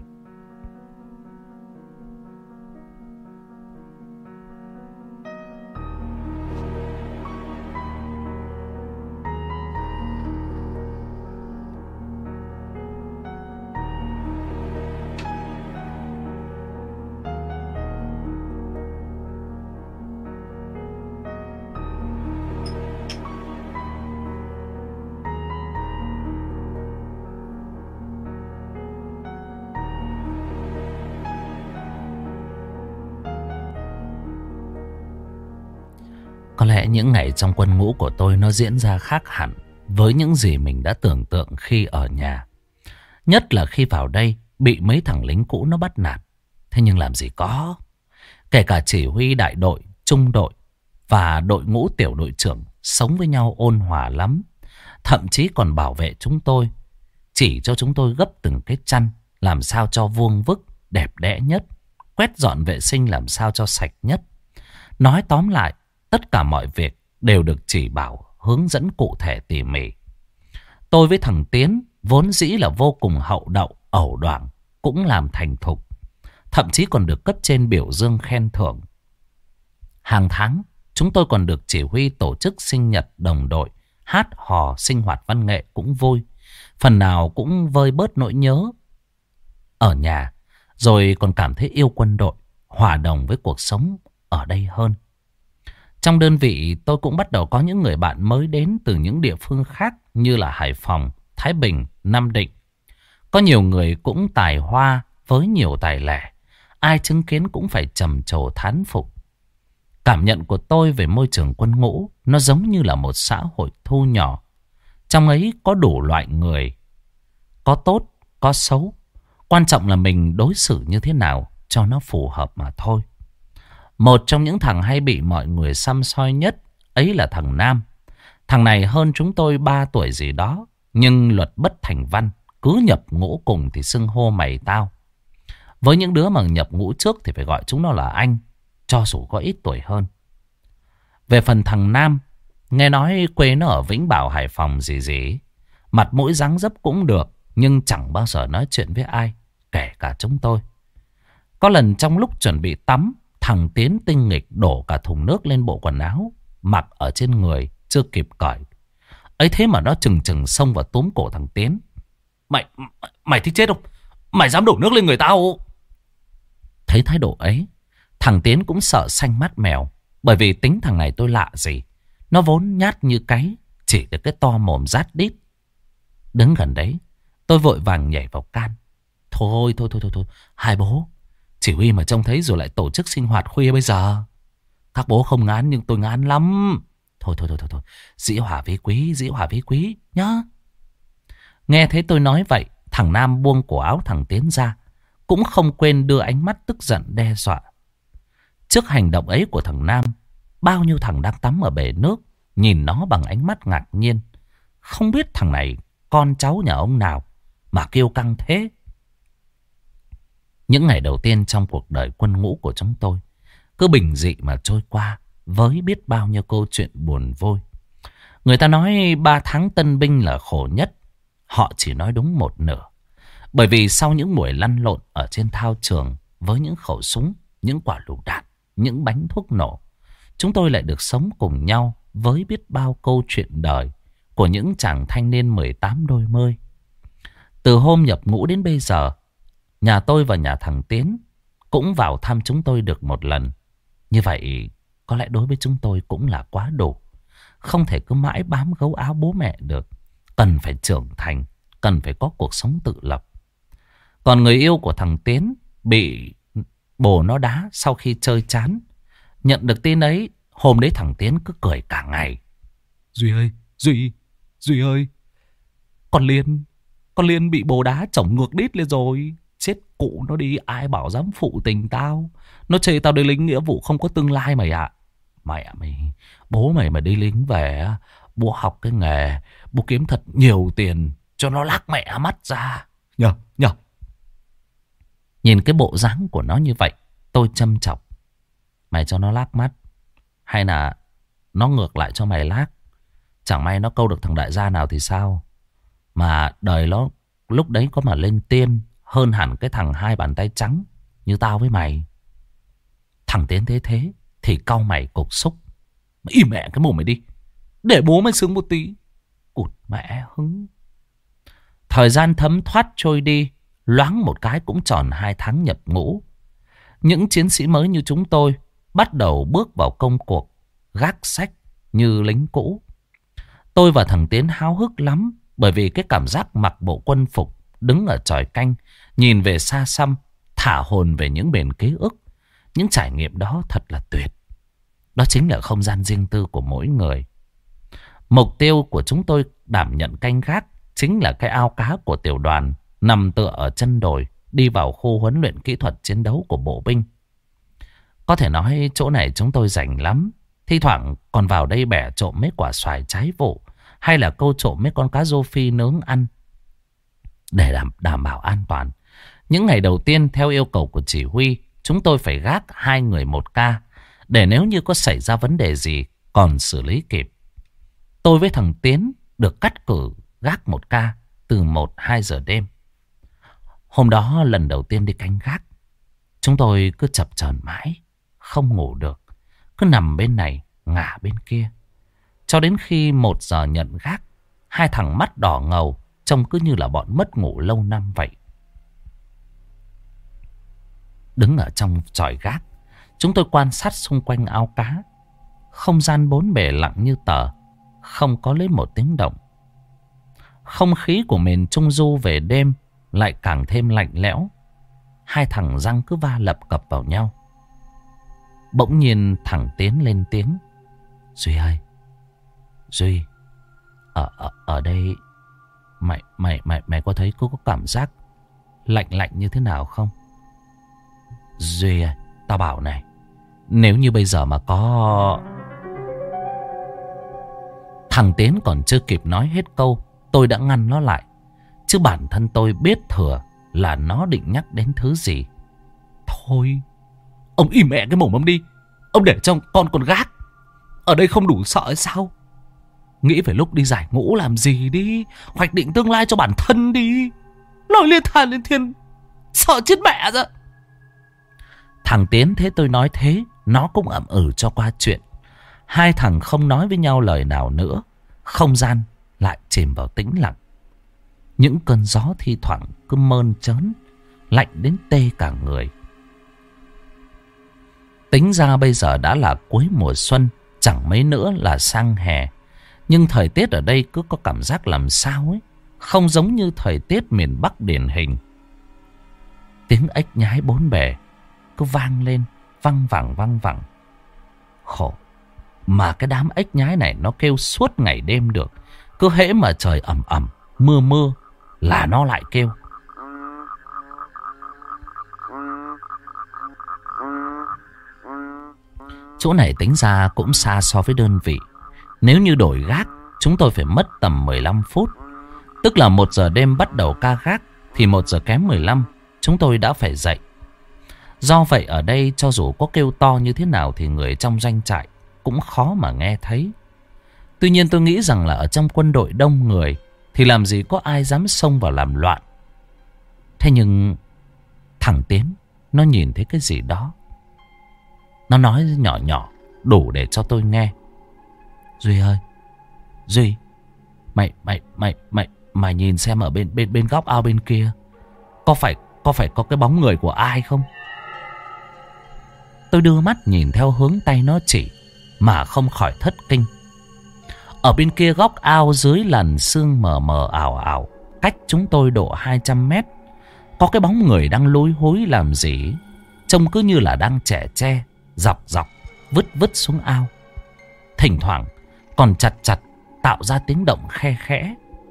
Có lẽ những ngày trong quân ngũ của tôi nó diễn ra khác hẳn với những gì mình đã tưởng tượng khi ở nhà. Nhất là khi vào đây bị mấy thằng lính cũ nó bắt nạt. Thế nhưng làm gì có. Kể cả chỉ huy đại đội, trung đội và đội ngũ tiểu đội trưởng sống với nhau ôn hòa lắm. Thậm chí còn bảo vệ chúng tôi, chỉ cho chúng tôi gấp từng cái chăn làm sao cho vuông vức, đẹp đẽ nhất, quét dọn vệ sinh làm sao cho sạch nhất. Nói tóm lại, tất cả mọi việc đều được chỉ bảo, hướng dẫn cụ thể tỉ mỉ. Tôi với thằng Tiến vốn dĩ là vô cùng hậu đậu, ẩu đoảng, cũng làm thành thục. Thậm chí còn được cấp trên biểu dương khen thưởng. Hàng tháng, chúng tôi còn được chỉ huy tổ chức sinh nhật đồng đội, hát hò sinh hoạt văn nghệ cũng vui. Phần nào cũng vơi bớt nỗi nhớ ở nhà, rồi còn cảm thấy yêu quân đội, hòa đồng với cuộc sống ở đây hơn. Trong đơn vị tôi cũng bắt đầu có những người bạn mới đến từ những địa phương khác như là Hải Phòng, Thái Bình, Nam Định. Có nhiều người cũng tài hoa với nhiều tài lẻ. Ai chứng kiến cũng phải trầm trồ thán phục. Cảm nhận của tôi về môi trường quân ngũ nó giống như là một xã hội thu nhỏ. Trong ấy có đủ loại người. Có tốt, có xấu. Quan trọng là mình đối xử như thế nào cho nó phù hợp mà thôi. Một trong những thằng hay bị mọi người săm soi nhất ấy là thằng Nam. Thằng này hơn chúng tôi ba tuổi gì đó. Nhưng luật bất thành văn. Cứ nhập ngũ cùng thì xưng hô mày tao. Với những đứa mà nhập ngũ trước thì phải gọi chúng nó là anh, cho dù có ít tuổi hơn. Về phần thằng Nam, nghe nói quê nó ở Vĩnh Bảo, Hải Phòng gì gì. Mặt mũi dáng dấp cũng được, nhưng chẳng bao giờ nói chuyện với ai, kể cả chúng tôi. Có lần trong lúc chuẩn bị tắm, thằng Tiến tinh nghịch đổ cả thùng nước lên bộ quần áo, mặc ở trên người, chưa kịp cởi. Ấy thế mà nó chừng chừng xông vào túm cổ thằng Tiến. Mày, mày thích chết không? Mày dám đổ nước lên người tao? Thấy thái độ ấy, thằng Tiến cũng sợ xanh mắt mèo. Bởi vì tính thằng này tôi lạ gì. Nó vốn nhát như cái, chỉ được cái to mồm rát đít. Đứng gần đấy, tôi vội vàng nhảy vào can. Thôi, thôi, thôi, thôi, thôi. Hai bố, chỉ huy mà trông thấy rồi lại tổ chức sinh hoạt khuya bây giờ. Các bố không ngán nhưng tôi ngán lắm. Thôi, thôi, thôi, thôi, thôi. Dĩ hòa vi quý, dĩ hòa vi quý, nhá. Nghe thấy tôi nói vậy, thằng Nam buông cổ áo thằng Tiến ra. Cũng không quên đưa ánh mắt tức giận đe dọa. Trước hành động ấy của thằng Nam, bao nhiêu thằng đang tắm ở bể nước nhìn nó bằng ánh mắt ngạc nhiên. Không biết thằng này con cháu nhà ông nào mà kiêu căng thế. Những ngày đầu tiên trong cuộc đời quân ngũ của chúng tôi cứ bình dị mà trôi qua với biết bao nhiêu câu chuyện buồn vôi. Người ta nói ba tháng tân binh là khổ nhất. Họ chỉ nói đúng một nửa. Bởi vì sau những buổi lăn lộn ở trên thao trường với những khẩu súng, những quả lựu đạn, những bánh thuốc nổ, chúng tôi lại được sống cùng nhau với biết bao câu chuyện đời của những chàng thanh niên mười tám đôi mươi. Từ hôm nhập ngũ đến bây giờ, nhà tôi và nhà thằng Tiến cũng vào thăm chúng tôi được một lần. Như vậy có lẽ đối với chúng tôi cũng là quá đủ. Không thể cứ mãi bám gấu áo bố mẹ được. Cần phải trưởng thành, cần phải có cuộc sống tự lập. Còn người yêu của thằng Tiến bị bồ nó đá sau khi chơi chán. Nhận được tin ấy, hôm đấy thằng Tiến cứ cười cả ngày. Duy ơi, Duy, Duy ơi, con Liên, con Liên bị bồ đá chổng ngược đít lên rồi. Chết cụ nó đi, ai bảo dám phụ tình tao. Nó chê tao đi lính nghĩa vụ không có tương lai mày ạ. Mẹ mày, bố mày mà đi lính về, bố học cái nghề, bố kiếm thật nhiều tiền cho nó lác mẹ mắt ra. Nhờ, nhờ. Nhìn cái bộ dáng của nó như vậy, tôi châm chọc. Mày cho nó lác mắt, hay là nó ngược lại cho mày lác? Chẳng may nó câu được thằng đại gia nào thì sao? Mà đời nó lúc đấy có mà lên tiên hơn hẳn cái thằng hai bàn tay trắng như tao với mày. Thằng Tiến thế thế thì cau mày cục xúc. Mày im mẹ cái mồm mày đi, để bố mày sướng một tí. Cụt mẹ hứng. Thời gian thấm thoát trôi đi, loáng một cái cũng tròn hai tháng nhập ngũ. Những chiến sĩ mới như chúng tôi bắt đầu bước vào công cuộc gác sách như lính cũ. Tôi và thằng Tiến háo hức lắm, bởi vì cái cảm giác mặc bộ quân phục, đứng ở chòi canh, nhìn về xa xăm, thả hồn về những bền ký ức. Những trải nghiệm đó thật là tuyệt. Đó chính là không gian riêng tư của mỗi người. Mục tiêu của chúng tôi đảm nhận canh gác chính là cái ao cá của tiểu đoàn nằm tựa ở chân đồi đi vào khu huấn luyện kỹ thuật chiến đấu của bộ binh. Có thể nói chỗ này chúng tôi rảnh lắm. Thi thoảng còn vào đây bẻ trộm mấy quả xoài trái vụ hay là câu trộm mấy con cá rô phi nướng ăn để đảm, đảm bảo an toàn. Những ngày đầu tiên theo yêu cầu của chỉ huy, chúng tôi phải gác hai người một ca để nếu như có xảy ra vấn đề gì còn xử lý kịp. Tôi với thằng Tiến được cắt cử gác một ca từ một hai giờ đêm. Hôm đó lần đầu tiên đi canh gác, chúng tôi cứ chập chờn mãi, không ngủ được. Cứ nằm bên này, ngả bên kia. Cho đến khi một giờ nhận gác, hai thằng mắt đỏ ngầu, trông cứ như là bọn mất ngủ lâu năm vậy. Đứng ở trong chòi gác, chúng tôi quan sát xung quanh ao cá. Không gian bốn bề lặng như tờ, không có lấy một tiếng động. Không khí của miền Trung Du về đêm lại càng thêm lạnh lẽo. Hai thằng răng cứ va lập cập vào nhau. Bỗng nhiên thằng Tiến lên tiếng. Duy ơi, Duy, ở, ở, ở đây mày, mày, mày, mày có thấy có, có cảm giác lạnh lạnh như thế nào không? Duy ơi, tao bảo này, nếu như bây giờ mà có... Thằng Tiến còn chưa kịp nói hết câu, tôi đã ngăn nó lại. Chứ bản thân tôi biết thừa là nó định nhắc đến thứ gì. Thôi, ông im mẹ cái mồm ông đi. Ông để cho con con gác. Ở đây không đủ sợ hay sao? Nghĩ về lúc đi giải ngũ làm gì đi. Hoạch định tương lai cho bản thân đi. Nói liên thàn lên thiên, sợ chết mẹ ra. Thằng Tiến thấy tôi nói thế, nó cũng ậm ừ cho qua chuyện. Hai thằng không nói với nhau lời nào nữa. Không gian lại chìm vào tĩnh lặng. Những cơn gió thi thoảng cứ mơn trớn, lạnh đến tê cả người. Tính ra bây giờ đã là cuối mùa xuân, chẳng mấy nữa là sang hè. Nhưng thời tiết ở đây cứ có cảm giác làm sao ấy, không giống như thời tiết miền Bắc điển hình. Tiếng ếch nhái bốn bề cứ vang lên, văng vẳng văng vẳng. Khổ, mà cái đám ếch nhái này nó kêu suốt ngày đêm được. Cứ hễ mà trời ẩm ẩm, mưa mưa là nó lại kêu. Chỗ này tính ra cũng xa so với đơn vị. Nếu như đổi gác, chúng tôi phải mất tầm mười lăm phút. Tức là một giờ đêm bắt đầu ca gác, thì một giờ kém mười lăm chúng tôi đã phải dậy. Do vậy ở đây cho dù có kêu to như thế nào thì người trong doanh trại cũng khó mà nghe thấy. Tuy nhiên tôi nghĩ rằng là ở trong quân đội đông người thì làm gì có ai dám xông vào làm loạn. Thế nhưng thằng Tiến nó nhìn thấy cái gì đó. Nó nói nhỏ nhỏ đủ để cho tôi nghe. Duy ơi, Duy, mày mày mày mày mày nhìn xem ở bên bên bên góc ao bên kia có phải có phải có cái bóng người của ai không? Tôi đưa mắt nhìn theo hướng tay nó chỉ mà không khỏi thất kinh. Ở bên kia góc ao dưới làn sương mờ mờ ảo ảo, cách chúng tôi độ hai trăm mét, có cái bóng người đang lúi húi làm gì. Trông cứ như là đang chẻ tre, dọc dọc, vứt vứt xuống ao. Thỉnh thoảng còn chặt chặt tạo ra tiếng động khe khẽ.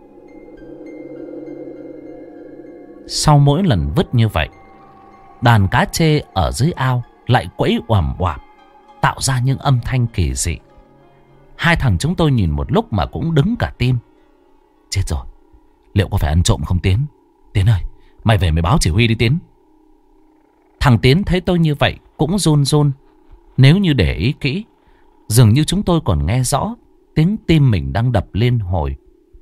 Sau mỗi lần vứt như vậy, đàn cá trê ở dưới ao lại quẫy oằm oạp, tạo ra những âm thanh kỳ dị. Hai thằng chúng tôi nhìn một lúc mà cũng đứng cả tim. Chết rồi, liệu có phải ăn trộm không Tiến? Tiến ơi, mày về mày báo chỉ huy đi Tiến. Thằng Tiến thấy tôi như vậy cũng run run. Nếu như để ý kỹ, dường như chúng tôi còn nghe rõ tiếng tim mình đang đập liên hồi.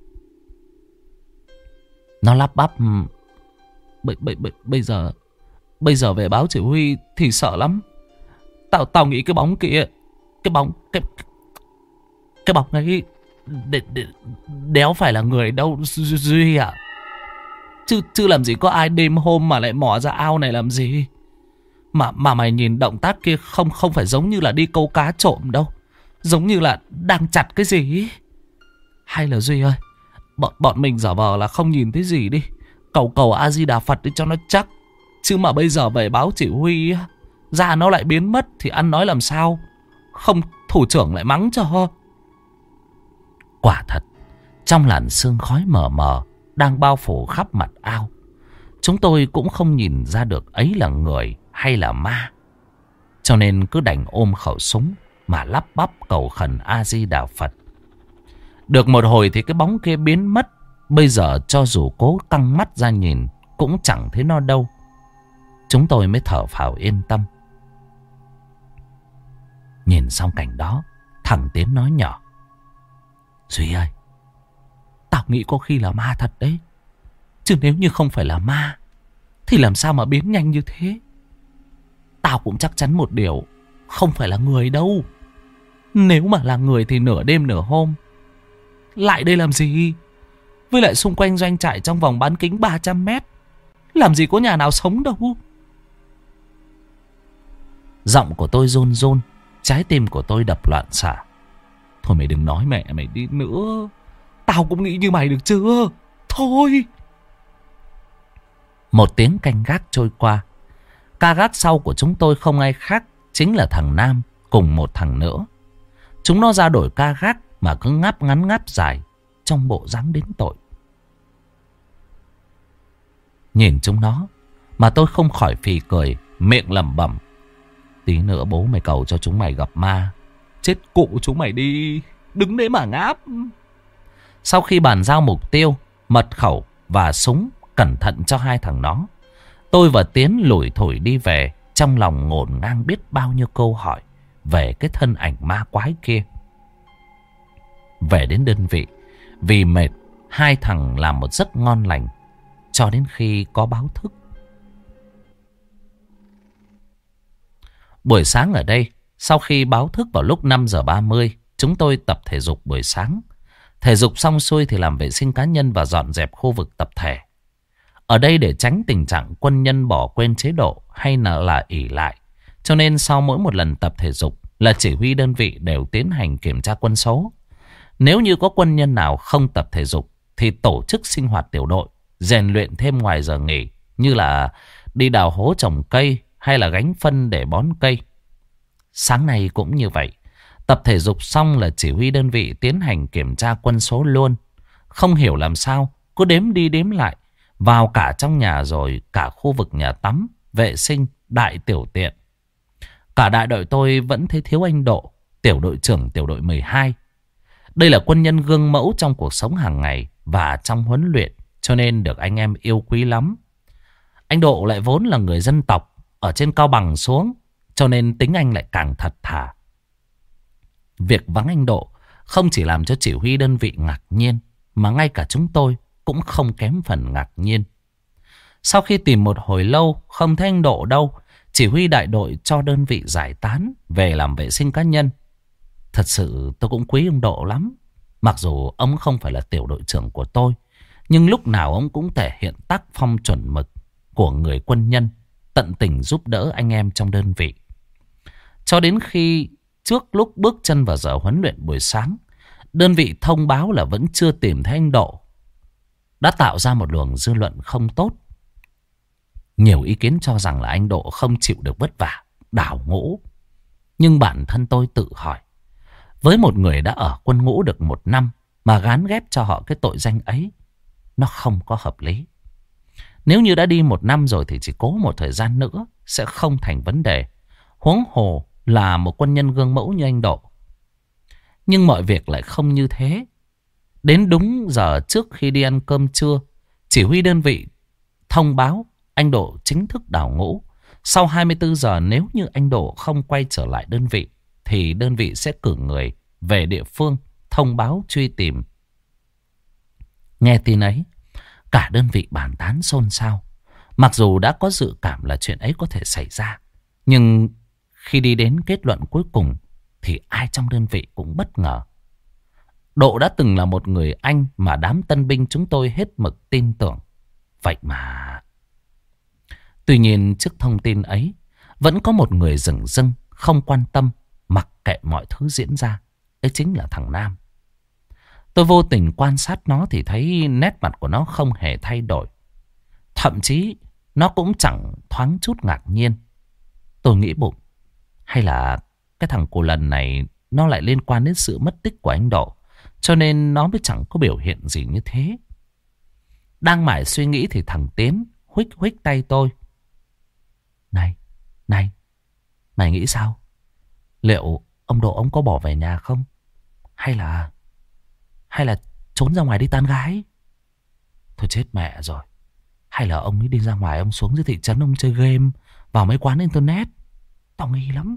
Nó lắp bắp. Bây, bây, bây, bây giờ Bây giờ về báo chỉ huy thì sợ lắm. Tao tao nghĩ cái bóng kia, Cái bóng Cái Cái bóng ấy đ, đ, đéo phải là người đâu Duy ạ. Chứ, chứ làm gì có ai đêm hôm mà lại mò ra ao này làm gì. Mà mà mày nhìn động tác kia không không phải giống như là đi câu cá trộm đâu. Giống như là đang chặt cái gì. Hay là Duy ơi, Bọn, bọn mình giả vờ là không nhìn thấy gì đi. Cầu cầu A-di-đà Phật đi cho nó chắc. Chứ mà bây giờ về báo chỉ huy ra nó lại biến mất thì ăn nói làm sao. Không thủ trưởng lại mắng cho. Quả thật, trong làn sương khói mờ mờ đang bao phủ khắp mặt ao, chúng tôi cũng không nhìn ra được ấy là người hay là ma. Cho nên cứ đành ôm khẩu súng mà lắp bắp cầu khẩn A-di-đà Phật. Được một hồi thì cái bóng kia biến mất. Bây giờ cho dù cố căng mắt ra nhìn cũng chẳng thấy nó đâu. Chúng tôi mới thở phào yên tâm. Nhìn xong cảnh đó, thằng Tiến nói nhỏ: Duy ơi, tao nghĩ có khi là ma thật đấy. Chứ nếu như không phải là ma thì làm sao mà biến nhanh như thế. Tao cũng chắc chắn một điều, không phải là người đâu. Nếu mà là người thì nửa đêm nửa hôm lại đây làm gì? Với lại xung quanh doanh trại trong vòng bán kính ba trăm mét, làm gì có nhà nào sống đâu. Giọng của tôi run run, trái tim của tôi đập loạn xạ. Thôi mày đừng nói mẹ mày đi nữa. Tao cũng nghĩ như mày được chưa? Thôi. Một tiếng canh gác trôi qua. Ca gác sau của chúng tôi không ai khác, chính là thằng Nam cùng một thằng nữa. Chúng nó ra đổi ca gác mà cứ ngáp ngắn ngáp dài, trong bộ dáng đến tội. Nhìn chúng nó mà tôi không khỏi phì cười, miệng lẩm bẩm: Tí nữa bố mày cầu cho chúng mày gặp ma. Chết cụ chúng mày đi, đứng đấy mà ngáp. Sau khi bàn giao mục tiêu, mật khẩu và súng cẩn thận cho hai thằng nó, tôi và Tiến lủi thủi đi về, trong lòng ngổn ngang biết bao nhiêu câu hỏi về cái thân ảnh ma quái kia. Về đến đơn vị, vì mệt, hai thằng làm một giấc ngon lành cho đến khi có báo thức. Buổi sáng ở đây, sau khi báo thức vào lúc năm giờ ba mươi, chúng tôi tập thể dục buổi sáng. Thể dục xong xuôi thì làm vệ sinh cá nhân và dọn dẹp khu vực tập thể. Ở đây để tránh tình trạng quân nhân bỏ quên chế độ hay là là ỷ lại, cho nên sau mỗi một lần tập thể dục là chỉ huy đơn vị đều tiến hành kiểm tra quân số. Nếu như có quân nhân nào không tập thể dục thì tổ chức sinh hoạt tiểu đội, rèn luyện thêm ngoài giờ nghỉ, như là đi đào hố trồng cây hay là gánh phân để bón cây. Sáng nay cũng như vậy. Tập thể dục xong là chỉ huy đơn vị tiến hành kiểm tra quân số luôn. Không hiểu làm sao, cứ đếm đi đếm lại, vào cả trong nhà rồi cả khu vực nhà tắm, vệ sinh, đại tiểu tiện. Cả đại đội tôi vẫn thấy thiếu anh Độ, tiểu đội trưởng tiểu đội mười hai. Đây là quân nhân gương mẫu trong cuộc sống hàng ngày và trong huấn luyện, cho nên được anh em yêu quý lắm. Anh Độ lại vốn là người dân tộc ở trên Cao Bằng xuống, cho nên tính anh lại càng thật thà. Việc vắng anh Độ không chỉ làm cho chỉ huy đơn vị ngạc nhiên, mà ngay cả chúng tôi cũng không kém phần ngạc nhiên. Sau khi tìm một hồi lâu không thấy anh Độ đâu, chỉ huy đại đội cho đơn vị giải tán về làm vệ sinh cá nhân. Thật sự tôi cũng quý ông Độ lắm. Mặc dù ông không phải là tiểu đội trưởng của tôi, nhưng lúc nào ông cũng thể hiện tác phong chuẩn mực của người quân nhân, tận tình giúp đỡ anh em trong đơn vị. Cho đến khi trước lúc bước chân vào giờ huấn luyện buổi sáng, đơn vị thông báo là vẫn chưa tìm thấy anh Độ, đã tạo ra một luồng dư luận không tốt. Nhiều ý kiến cho rằng là anh Độ không chịu được vất vả, đào ngũ. Nhưng bản thân tôi tự hỏi, với một người đã ở quân ngũ được một năm mà gán ghép cho họ cái tội danh ấy, nó không có hợp lý. Nếu như đã đi một năm rồi thì chỉ cố một thời gian nữa sẽ không thành vấn đề. Huống hồ là một quân nhân gương mẫu như anh Độ. Nhưng mọi việc lại không như thế. Đến đúng giờ trước khi đi ăn cơm trưa, chỉ huy đơn vị thông báo anh Độ chính thức đào ngũ. Sau hai mươi tư giờ nếu như anh Độ không quay trở lại đơn vị thì đơn vị sẽ cử người về địa phương thông báo truy tìm. Nghe tin ấy, cả đơn vị bàn tán xôn xao. Mặc dù đã có dự cảm là chuyện ấy có thể xảy ra, nhưng khi đi đến kết luận cuối cùng thì ai trong đơn vị cũng bất ngờ. Độ đã từng là một người anh mà đám tân binh chúng tôi hết mực tin tưởng. Vậy mà... Tuy nhiên trước thông tin ấy, vẫn có một người dửng dưng, không quan tâm, mặc kệ mọi thứ diễn ra. Ấy chính là thằng Nam. Tôi vô tình quan sát nó thì thấy nét mặt của nó không hề thay đổi. Thậm chí nó cũng chẳng thoáng chút ngạc nhiên. Tôi nghĩ bụng, hay là cái thằng cô lần này nó lại liên quan đến sự mất tích của anh Độ. Cho nên nó mới chẳng có biểu hiện gì như thế. Đang mải suy nghĩ thì thằng Tiến huých huých tay tôi. Này, này, mày nghĩ sao? Liệu ông Độ ông có bỏ về nhà không? Hay là... Hay là trốn ra ngoài đi tán gái? Thôi chết mẹ rồi. Hay là ông ấy đi ra ngoài, ông xuống dưới thị trấn, ông chơi game, vào mấy quán internet. Tao nghi lắm.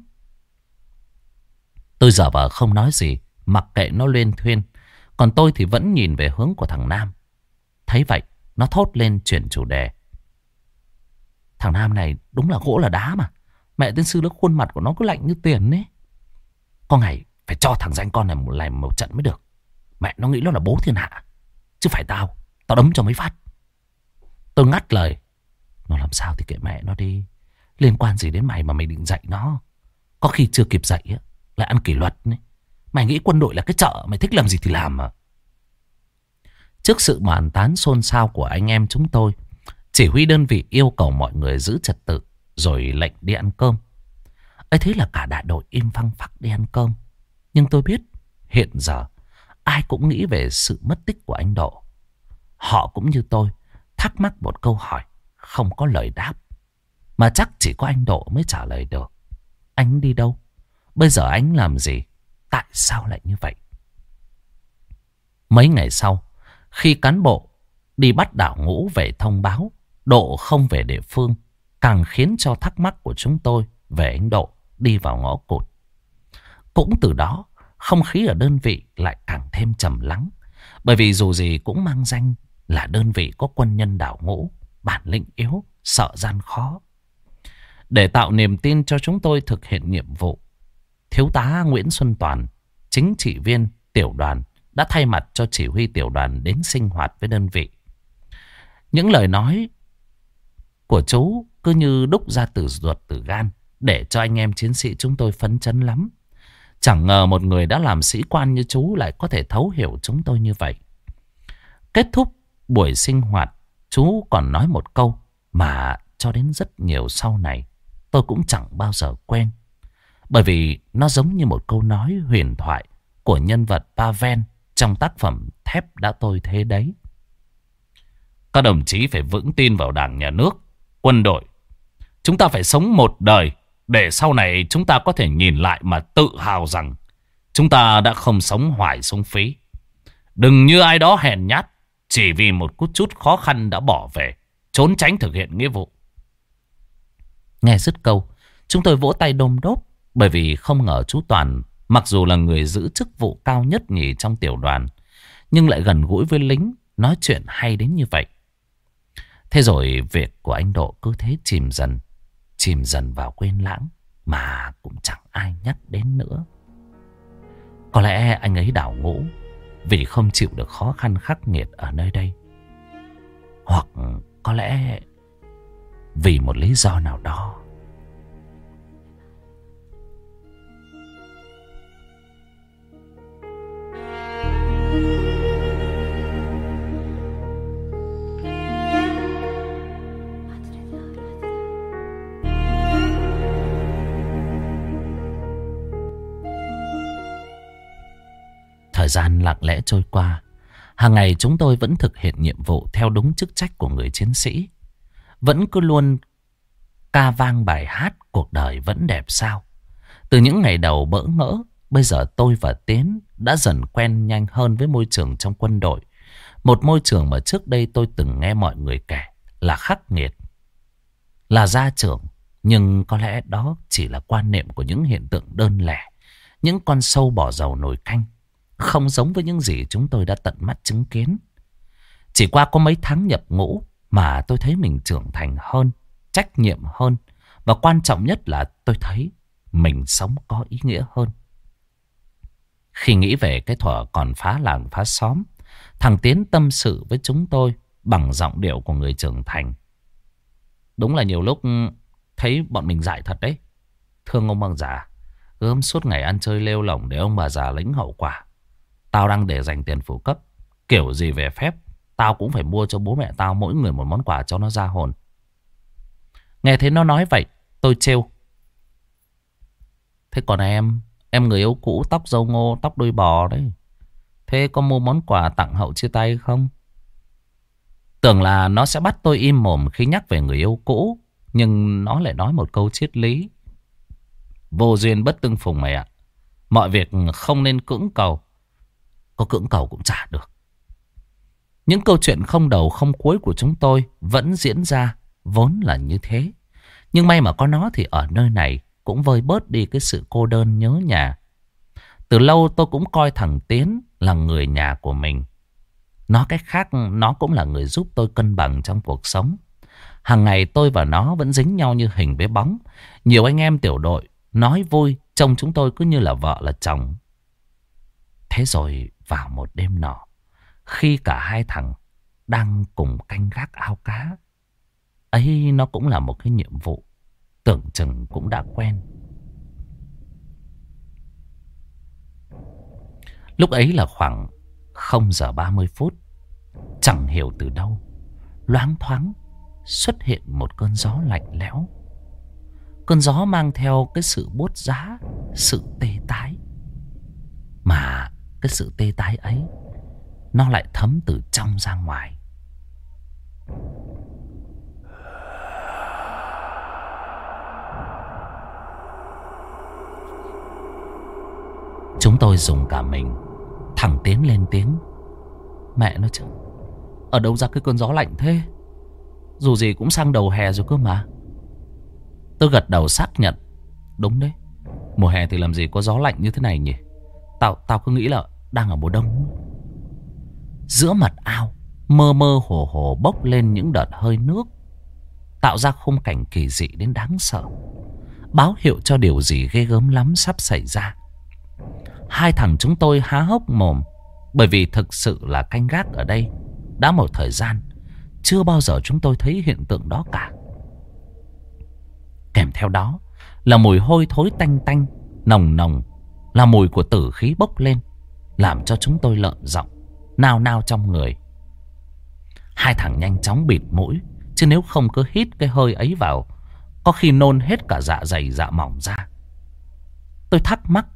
Tôi giả vờ không nói gì, mặc kệ nó luyên thuyên. Còn tôi thì vẫn nhìn về hướng của thằng Nam. Thấy vậy, nó thốt lên chuyển chủ đề. Thằng Nam này đúng là gỗ là đá mà. Mẹ tên sư, nó khuôn mặt của nó cứ lạnh như tiền ấy. Có ngày phải cho thằng danh con này một lại một trận mới được. Mẹ nó nghĩ nó là bố thiên hạ. Chứ phải tao, tao đấm cho mấy phát. Tôi ngắt lời. Nó làm sao thì kệ mẹ nó đi. Liên quan gì đến mày mà mày định dạy nó? Có khi chưa kịp dạy á, lại ăn kỷ luật ấy. Mày nghĩ quân đội là cái chợ, mày thích làm gì thì làm mà. Trước sự bàn tán xôn xao của anh em chúng tôi, chỉ huy đơn vị yêu cầu mọi người giữ trật tự, rồi lệnh đi ăn cơm. Ấy thế là cả đại đội im phăng phắc đi ăn cơm. Nhưng tôi biết hiện giờ ai cũng nghĩ về sự mất tích của anh Độ. Họ cũng như tôi thắc mắc một câu hỏi không có lời đáp, mà chắc chỉ có anh Độ mới trả lời được. Anh đi đâu? Bây giờ anh làm gì? Tại sao lại như vậy? Mấy ngày sau, khi cán bộ đi bắt Đảo Ngũ về thông báo Độ không về địa phương, càng khiến cho thắc mắc của chúng tôi về anh Độ đi vào ngõ cụt. Cũng từ đó, không khí ở đơn vị lại càng thêm trầm lắng. Bởi vì dù gì cũng mang danh là đơn vị có quân nhân Đảo Ngũ, bản lĩnh yếu, sợ gian khó. Để tạo niềm tin cho chúng tôi thực hiện nhiệm vụ, Thiếu tá Nguyễn Xuân Toàn, chính trị viên tiểu đoàn, đã thay mặt cho chỉ huy tiểu đoàn đến sinh hoạt với đơn vị. Những lời nói của chú cứ như đúc ra từ ruột từ gan, để cho anh em chiến sĩ chúng tôi phấn chấn lắm. Chẳng ngờ một người đã làm sĩ quan như chú lại có thể thấu hiểu chúng tôi như vậy. Kết thúc buổi sinh hoạt, chú còn nói một câu mà cho đến rất nhiều sau này tôi cũng chẳng bao giờ quên. Bởi vì nó giống như một câu nói huyền thoại của nhân vật Pavel trong tác phẩm Thép Đã Tôi Thế Đấy. Các đồng chí phải vững tin vào Đảng, Nhà nước, quân đội. Chúng ta phải sống một đời để sau này chúng ta có thể nhìn lại mà tự hào rằng chúng ta đã không sống hoài sống phí. Đừng như ai đó hèn nhát chỉ vì một chút khó khăn đã bỏ về, trốn tránh thực hiện nghĩa vụ. Nghe dứt câu, chúng tôi vỗ tay đôm đốp, bởi vì không ngờ chú Toàn, mặc dù là người giữ chức vụ cao nhất nhì trong tiểu đoàn, nhưng lại gần gũi với lính, nói chuyện hay đến như vậy. Thế rồi việc của anh Độ cứ thế chìm dần, chìm dần vào quên lãng, mà cũng chẳng ai nhắc đến nữa. Có lẽ anh ấy đảo ngũ vì không chịu được khó khăn khắc nghiệt ở nơi đây. Hoặc có lẽ vì một lý do nào đó. Thời gian lặng lẽ trôi qua. Hàng ngày chúng tôi vẫn thực hiện nhiệm vụ theo đúng chức trách của người chiến sĩ. Vẫn cứ luôn ca vang bài hát cuộc đời vẫn đẹp sao. Từ những ngày đầu bỡ ngỡ, bây giờ tôi và Tiến đã dần quen nhanh hơn với môi trường trong quân đội. Một môi trường mà trước đây tôi từng nghe mọi người kể là khắc nghiệt, là gia trưởng. Nhưng có lẽ đó chỉ là quan niệm của những hiện tượng đơn lẻ, những con sâu bỏ dầu nồi canh, không giống với những gì chúng tôi đã tận mắt chứng kiến. Chỉ qua có mấy tháng nhập ngũ mà tôi thấy mình trưởng thành hơn, trách nhiệm hơn. Và quan trọng nhất là tôi thấy mình sống có ý nghĩa hơn. Khi nghĩ về cái thuở còn phá làng phá xóm, thằng Tiến tâm sự với chúng tôi bằng giọng điệu của người trưởng thành. Đúng là nhiều lúc thấy bọn mình dại thật đấy. Thương ông bà già, gớm suốt ngày ăn chơi lêu lỏng để ông bà già lĩnh hậu quả. Tao đang để dành tiền phụ cấp, kiểu gì về phép tao cũng phải mua cho bố mẹ tao mỗi người một món quà cho nó ra hồn. Nghe thấy nó nói vậy, tôi trêu. Thế còn em, Em người yêu cũ tóc râu ngô, tóc đuôi bò đấy. Thế có mua món quà tặng hậu chia tay không? Tưởng là nó sẽ bắt tôi im mồm khi nhắc về người yêu cũ. Nhưng nó lại nói một câu triết lý. Vô duyên bất tương phùng mày ạ. Mọi việc không nên cưỡng cầu. Có cưỡng cầu cũng chả được. Những câu chuyện không đầu không cuối của chúng tôi vẫn diễn ra vốn là như thế. Nhưng may mà có nó thì ở nơi này cũng vơi bớt đi cái sự cô đơn nhớ nhà. Từ lâu tôi cũng coi thằng Tiến là người nhà của mình. Nói cách khác, nó cũng là người giúp tôi cân bằng trong cuộc sống. Hàng ngày tôi và nó vẫn dính nhau như hình với bóng. Nhiều anh em tiểu đội nói vui, trông chúng tôi cứ như là vợ là chồng. Thế rồi vào một đêm nọ, khi cả hai thằng đang cùng canh gác ao cá, ấy nó cũng là một cái nhiệm vụ tưởng chừng cũng đã quen. Lúc ấy là khoảng không giờ ba mươi phút. Chẳng hiểu từ đâu, loáng thoáng xuất hiện một cơn gió lạnh lẽo. Cơn gió mang theo cái sự buốt giá, sự tê tái. Mà cái sự tê tái ấy, nó lại thấm từ trong ra ngoài. Chúng tôi dùng cả mình. Thằng Tiến lên tiếng. Mẹ nó chứ, ở đâu ra cái cơn gió lạnh thế? Dù gì cũng sang đầu hè rồi cơ mà. Tôi gật đầu xác nhận. Đúng đấy, mùa hè thì làm gì có gió lạnh như thế này nhỉ? Tao tao cứ nghĩ là đang ở mùa đông. Giữa mặt ao mơ mơ hồ hồ bốc lên những đợt hơi nước, tạo ra khung cảnh kỳ dị đến đáng sợ, báo hiệu cho điều gì ghê gớm lắm sắp xảy ra. Hai thằng chúng tôi há hốc mồm, bởi vì thực sự là canh gác ở đây đã một thời gian, chưa bao giờ chúng tôi thấy hiện tượng đó cả. Kèm theo đó là mùi hôi thối tanh tanh, nồng nồng, là mùi của tử khí bốc lên, làm cho chúng tôi lợm giọng, nao nao trong người. Hai thằng nhanh chóng bịt mũi, chứ nếu không cứ hít cái hơi ấy vào, có khi nôn hết cả dạ dày dạ mỏng ra. Tôi thắc mắc.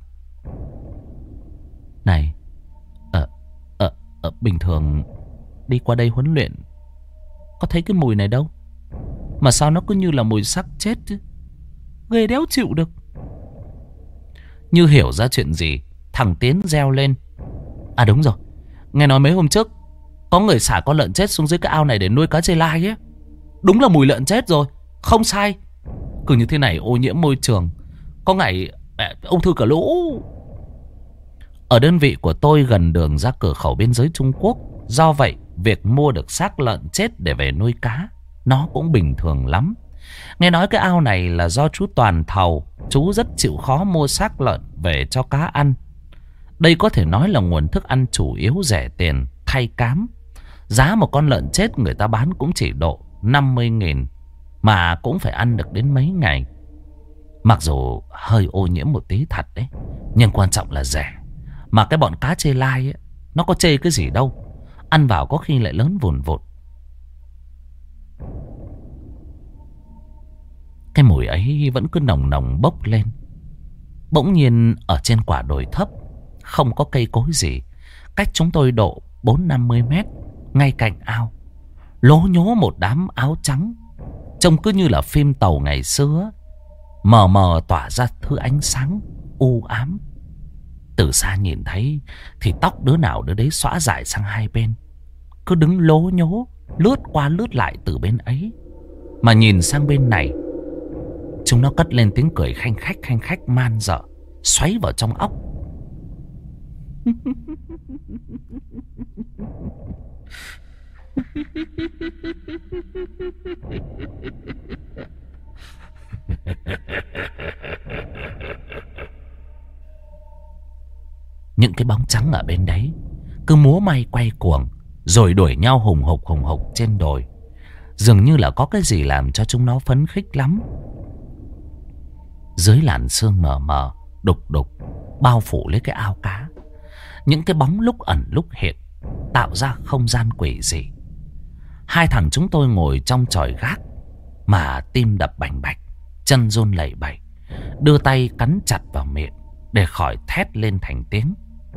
Này, ờ, ờ, ờ, bình thường đi qua đây huấn luyện có thấy cái mùi này đâu, mà sao nó cứ như là mùi xác chết chứ? Ghê đéo chịu được. Như hiểu ra chuyện gì, thằng Tiến reo lên. À đúng rồi, nghe nói mấy hôm trước có người xả con lợn chết xuống dưới cái ao này để nuôi cá chê lai ấy. Đúng là mùi lợn chết rồi, không sai. Cứ như thế này ô nhiễm môi trường, có ngày ung thư cả lũ. Ở đơn vị của tôi gần đường ra cửa khẩu biên giới Trung Quốc, do vậy việc mua được xác lợn chết để về nuôi cá nó cũng bình thường lắm. Nghe nói cái ao này là do chú Toàn thầu, chú rất chịu khó mua xác lợn về cho cá ăn. Đây có thể nói là nguồn thức ăn chủ yếu rẻ tiền thay cám. Giá một con lợn chết người ta bán cũng chỉ độ năm mươi nghìn, mà cũng phải ăn được đến mấy ngày. Mặc dù hơi ô nhiễm một tí thật đấy, nhưng quan trọng là rẻ. Mà cái bọn cá chê lai ấy, nó có chê cái gì đâu, ăn vào có khi lại lớn vùn vụt. Cái mùi ấy vẫn cứ nồng nồng bốc lên. Bỗng nhiên ở trên quả đồi thấp, không có cây cối gì, cách chúng tôi độ bốn năm mươi mét, ngay cạnh ao, lố nhố một đám áo trắng, trông cứ như là phim tàu ngày xưa, mờ mờ tỏa ra thứ ánh sáng u ám. Từ xa nhìn thấy thì tóc đứa nào đứa đấy xõa dài sang hai bên, cứ đứng lố nhố, lướt qua lướt lại từ bên ấy. Mà nhìn sang bên này, chúng nó cất lên tiếng cười khanh khách khanh khách man dợ, xoáy vào trong óc. Những cái bóng trắng ở bên đấy cứ múa may quay cuồng, rồi đuổi nhau hùng hục hùng hục trên đồi. Dường như là có cái gì làm cho chúng nó phấn khích lắm. Dưới làn sương mờ mờ, đục đục, bao phủ lấy cái ao cá, những cái bóng lúc ẩn lúc hiện, tạo ra không gian quỷ dị. Hai thằng chúng tôi ngồi trong chòi gác, mà tim đập bành bạch, chân run lẩy bẩy, đưa tay cắn chặt vào miệng, để khỏi thét lên thành tiếng.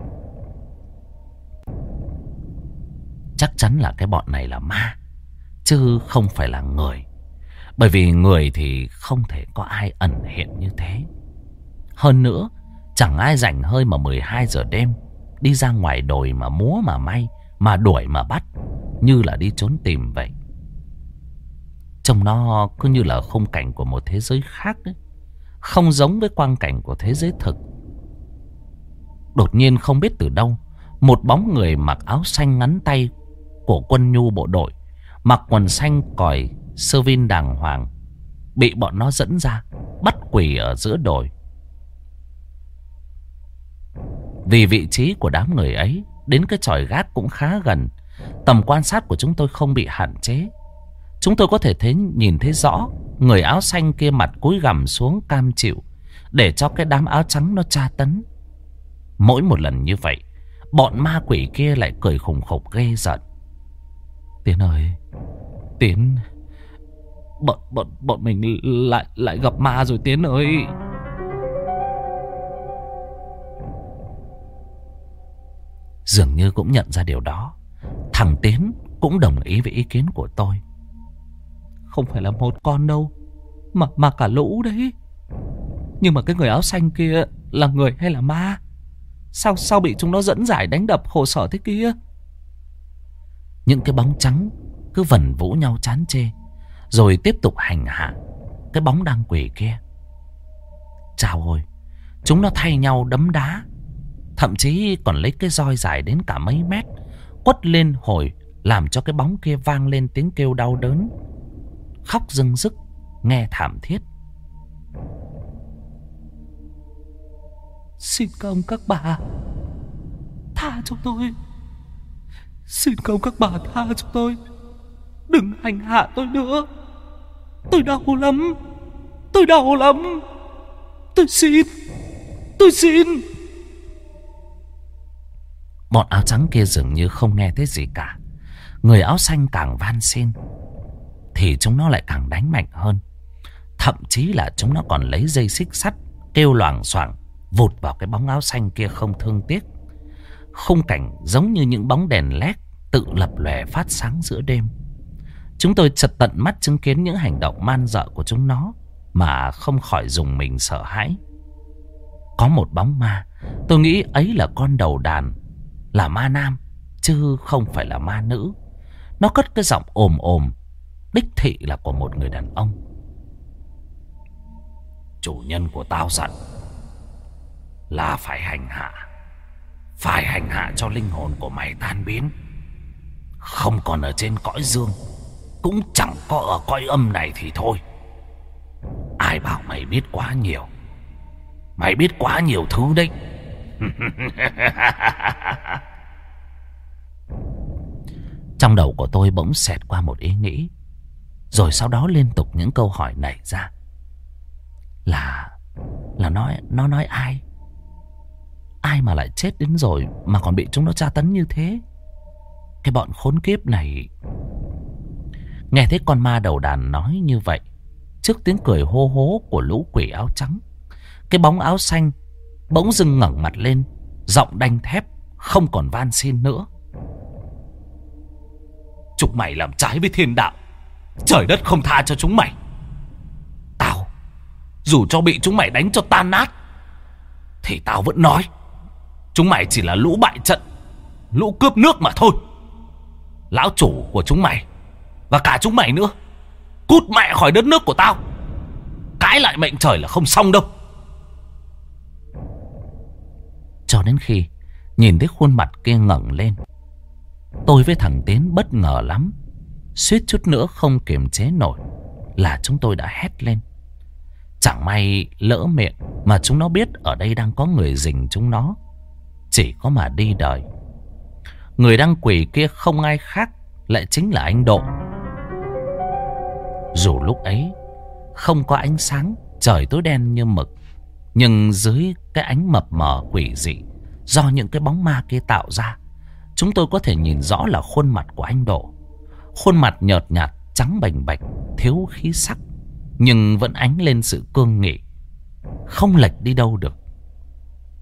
Chắc chắn là cái bọn này là ma, chứ không phải là người. Bởi vì người thì không thể có ai ẩn hiện như thế. Hơn nữa, chẳng ai rảnh hơi mà mười hai giờ đêm đi ra ngoài đồi mà múa mà may, mà đuổi mà bắt, như là đi trốn tìm vậy. Trông nó cứ như là khung cảnh của một thế giới khác ấy, không giống với quang cảnh của thế giới thực. Đột nhiên không biết từ đâu, một bóng người mặc áo xanh ngắn tay của quân nhu bộ đội, mặc quần xanh còi sơ vin đàng hoàng, bị bọn nó dẫn ra bắt quỳ ở giữa đồi. Vì vị trí của đám người ấy đến cái chòi gác cũng khá gần, tầm quan sát của chúng tôi không bị hạn chế. Chúng tôi có thể thấy nhìn thấy rõ người áo xanh kia mặt cúi gằm xuống cam chịu để cho cái đám áo trắng nó tra tấn. Mỗi một lần như vậy, bọn ma quỷ kia lại cười khùng khục ghê giận. Tiến ơi, Tiến, bọn bọn bọn mình lại lại gặp ma rồi Tiến ơi. Dường như cũng nhận ra điều đó, thằng Tiến cũng đồng ý với ý kiến của tôi. Không phải là một con đâu, mà mà cả lũ đấy. Nhưng mà cái người áo xanh kia là người hay là ma? Sao sao bị chúng nó dẫn giải đánh đập khổ sở thế kia? Những cái bóng trắng cứ vần vũ nhau chán chê, rồi tiếp tục hành hạ cái bóng đang quỳ kia. Chao ôi, chúng nó thay nhau đấm đá, thậm chí còn lấy cái roi dài đến cả mấy mét quất lên hồi, làm cho cái bóng kia vang lên tiếng kêu đau đớn, khóc rưng rức, nghe thảm thiết. Xin công các bà tha cho tôi. Xin công các bà tha cho tôi. Đừng hành hạ tôi nữa. Tôi đau lắm. Tôi đau lắm. Tôi xin. Tôi xin. Bọn áo trắng kia dường như không nghe thấy gì cả. Người áo xanh càng van xin thì chúng nó lại càng đánh mạnh hơn. Thậm chí là chúng nó còn lấy dây xích sắt kêu loảng xoảng vụt vào cái bóng áo xanh kia không thương tiếc. Khung cảnh giống như những bóng đèn led tự lập lòe phát sáng giữa đêm. Chúng tôi chợt tận mắt chứng kiến những hành động man dợ của chúng nó mà không khỏi rùng mình sợ hãi. Có một bóng ma, tôi nghĩ ấy là con đầu đàn, là ma nam chứ không phải là ma nữ. Nó cất cái giọng ồm ồm, đích thị là của một người đàn ông. Chủ nhân của tao dặn là phải hành hạ, phải hành hạ cho linh hồn của mày tan biến. Không còn ở trên cõi dương, cũng chẳng có ở cõi âm này thì thôi. Ai bảo mày biết quá nhiều? Mày biết quá nhiều thứ đấy. Trong đầu của tôi bỗng xẹt qua một ý nghĩ, rồi sau đó liên tục những câu hỏi nảy ra. Là Là nói Nó nói ai? Ai mà lại chết đến rồi mà còn bị chúng nó tra tấn như thế? Cái bọn khốn kiếp này. Nghe thấy con ma đầu đàn nói như vậy, trước tiếng cười hô hố của lũ quỷ áo trắng, cái bóng áo xanh bỗng dưng ngẩng mặt lên, giọng đanh thép, không còn van xin nữa. Chúng mày làm trái với thiên đạo, trời đất không tha cho chúng mày. Tao dù cho bị chúng mày đánh cho tan nát thì tao vẫn nói chúng mày chỉ là lũ bại trận, lũ cướp nước mà thôi. Lão chủ của chúng mày và cả chúng mày nữa, cút mẹ khỏi đất nước của tao. Cãi lại mệnh trời là không xong đâu. Cho đến khi nhìn thấy khuôn mặt kia ngẩng lên, tôi với thằng Tiến bất ngờ lắm, suýt chút nữa không kiềm chế nổi là chúng tôi đã hét lên. Chẳng may lỡ miệng mà chúng nó biết ở đây đang có người rình chúng nó, chỉ có mà đi đời. Người đang quỳ kia không ai khác lại chính là anh Độ. Dù lúc ấy không có ánh sáng, trời tối đen như mực, nhưng dưới cái ánh mập mờ quỷ dị do những cái bóng ma kia tạo ra, chúng tôi có thể nhìn rõ là khuôn mặt của anh Độ. Khuôn mặt nhợt nhạt, trắng bềnh bạch, thiếu khí sắc, nhưng vẫn ánh lên sự cương nghị, không lệch đi đâu được.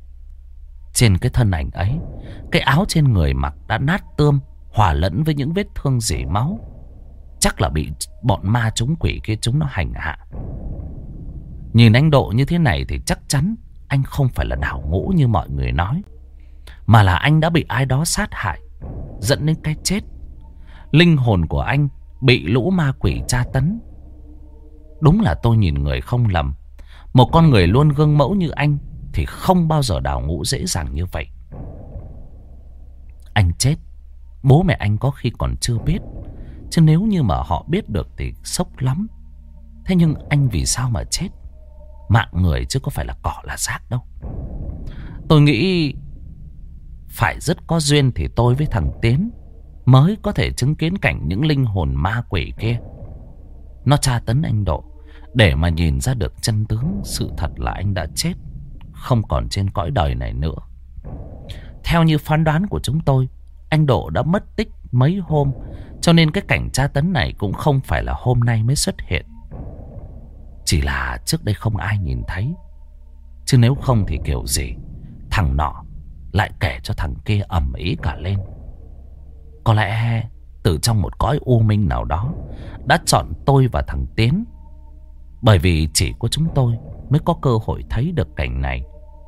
trên cái thân ảnh ấy, cái áo trên người mặc đã nát tươm, hòa lẫn với những vết thương rỉ máu. Chắc là bị bọn ma chúng quỷ kia chúng nó hành hạ. Nhìn anh Độ như thế này thì chắc chắn anh không phải là đào ngũ như mọi người nói, mà là anh đã bị ai đó sát hại, dẫn đến cái chết. Linh hồn của anh bị lũ ma quỷ tra tấn. Đúng là tôi nhìn người không lầm. Một con người luôn gương mẫu như anh thì không bao giờ đào ngũ dễ dàng như vậy. Anh chết, bố mẹ anh có khi còn chưa biết, chứ nếu như mà họ biết được thì sốc lắm. Thế nhưng anh vì sao mà chết? Mạng người chứ có phải là cỏ là rác đâu. Tôi nghĩ phải rất có duyên thì tôi với thằng Tiến mới có thể chứng kiến cảnh những linh hồn ma quỷ kia nó tra tấn anh Độ, để mà nhìn ra được chân tướng sự thật là anh đã chết, không còn trên cõi đời này nữa. Theo như phán đoán của chúng tôi, anh Độ đã mất tích mấy hôm, cho nên cái cảnh tra tấn này cũng không phải là hôm nay mới xuất hiện. Chỉ là trước đây không ai nhìn thấy, chứ nếu không thì kiểu gì thằng nọ lại kể cho thằng kia ầm ĩ cả lên. Có lẽ từ trong một cõi u minh nào đó đã chọn tôi và thằng Tiến, bởi vì chỉ có chúng tôi mới có cơ hội thấy được cảnh này.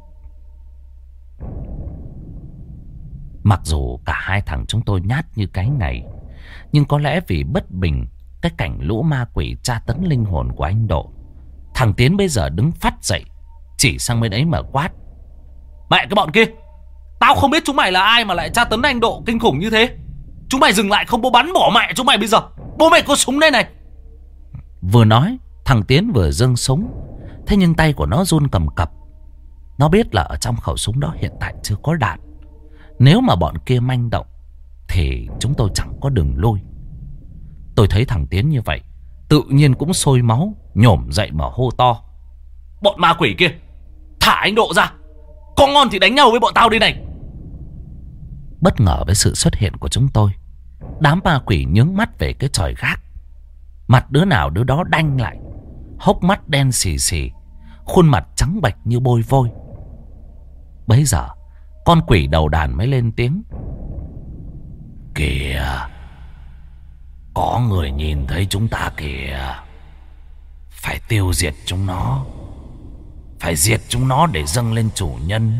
Mặc dù cả hai thằng chúng tôi nhát như cái ngày, nhưng có lẽ vì bất bình cái cảnh lũ ma quỷ tra tấn linh hồn của anh Độ, thằng Tiến bây giờ đứng phát dậy, chỉ sang bên ấy mà quát: "Mẹ cái bọn kia, tao không biết chúng mày là ai mà lại tra tấn anh Độ kinh khủng như thế. Chúng mày dừng lại không bố bắn bỏ mẹ chúng mày bây giờ. Bố mày có súng đây này." Vừa nói, thằng Tiến vừa giương súng. Thế nhưng tay của nó run cầm cập. Nó biết là ở trong khẩu súng đó hiện tại chưa có đạn. Nếu mà bọn kia manh động thì chúng tôi chẳng có đường lui. Tôi thấy thằng Tiến như vậy, tự nhiên cũng sôi máu, nhổm dậy mà hô to: "Bọn ma quỷ kia, thả anh Độ ra. Có ngon thì đánh nhau với bọn tao đây này." Bất ngờ với sự xuất hiện của chúng tôi, đám ma quỷ nhướng mắt về cái chòi gác. Mặt đứa nào đứa đó đanh lại, hốc mắt đen xì xì, khuôn mặt trắng bệch như bôi vôi. Bấy giờ con quỷ đầu đàn mới lên tiếng: "Kìa, có người nhìn thấy chúng ta kìa. Phải tiêu diệt chúng nó, phải diệt chúng nó để dâng lên chủ nhân."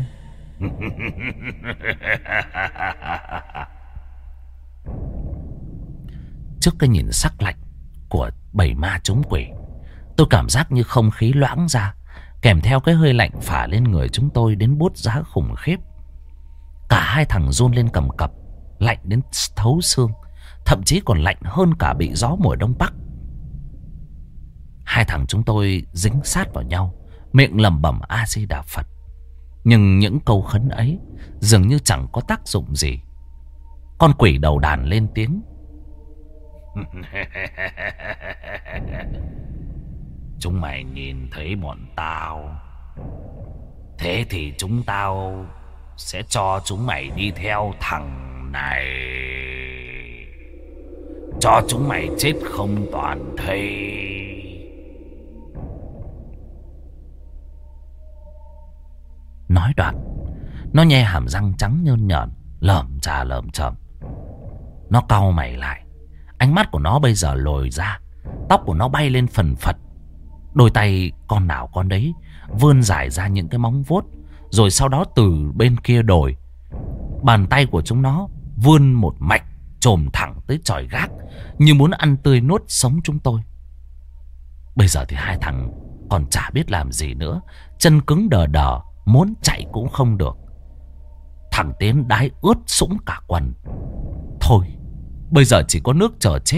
Trước cái nhìn sắc lạnh của bầy ma chúng quỷ, tôi cảm giác như không khí loãng ra, kèm theo cái hơi lạnh phả lên người chúng tôi đến buốt giá khủng khiếp. Cả hai thằng run lên cầm cập, lạnh đến thấu xương, thậm chí còn lạnh hơn cả bị gió mùa đông bắc. Hai thằng chúng tôi dính sát vào nhau, miệng lẩm bẩm A Di Đà Phật. Nhưng những câu khấn ấy dường như chẳng có tác dụng gì. Con quỷ đầu đàn lên tiếng: "Chúng mày nhìn thấy bọn tao, thế thì chúng tao sẽ cho chúng mày đi theo thằng này, cho chúng mày chết không toàn thây." Nói đoạn, nó nhe hàm răng trắng nhơn nhởn, lởm chà lởm chởm. Nó cau mày lại, ánh mắt của nó bây giờ lồi ra, tóc của nó bay lên phần phật. Đôi tay con nào con đấy vươn dài ra những cái móng vuốt, rồi sau đó từ bên kia đồi, bàn tay của chúng nó vươn một mạch chồm thẳng tới chòi gác, như muốn ăn tươi nuốt sống chúng tôi. Bây giờ thì hai thằng còn chả biết làm gì nữa, chân cứng đờ đờ, muốn chạy cũng không được. Thằng Tiến đái ướt sũng cả quần. Thôi, bây giờ chỉ có nước chờ chết.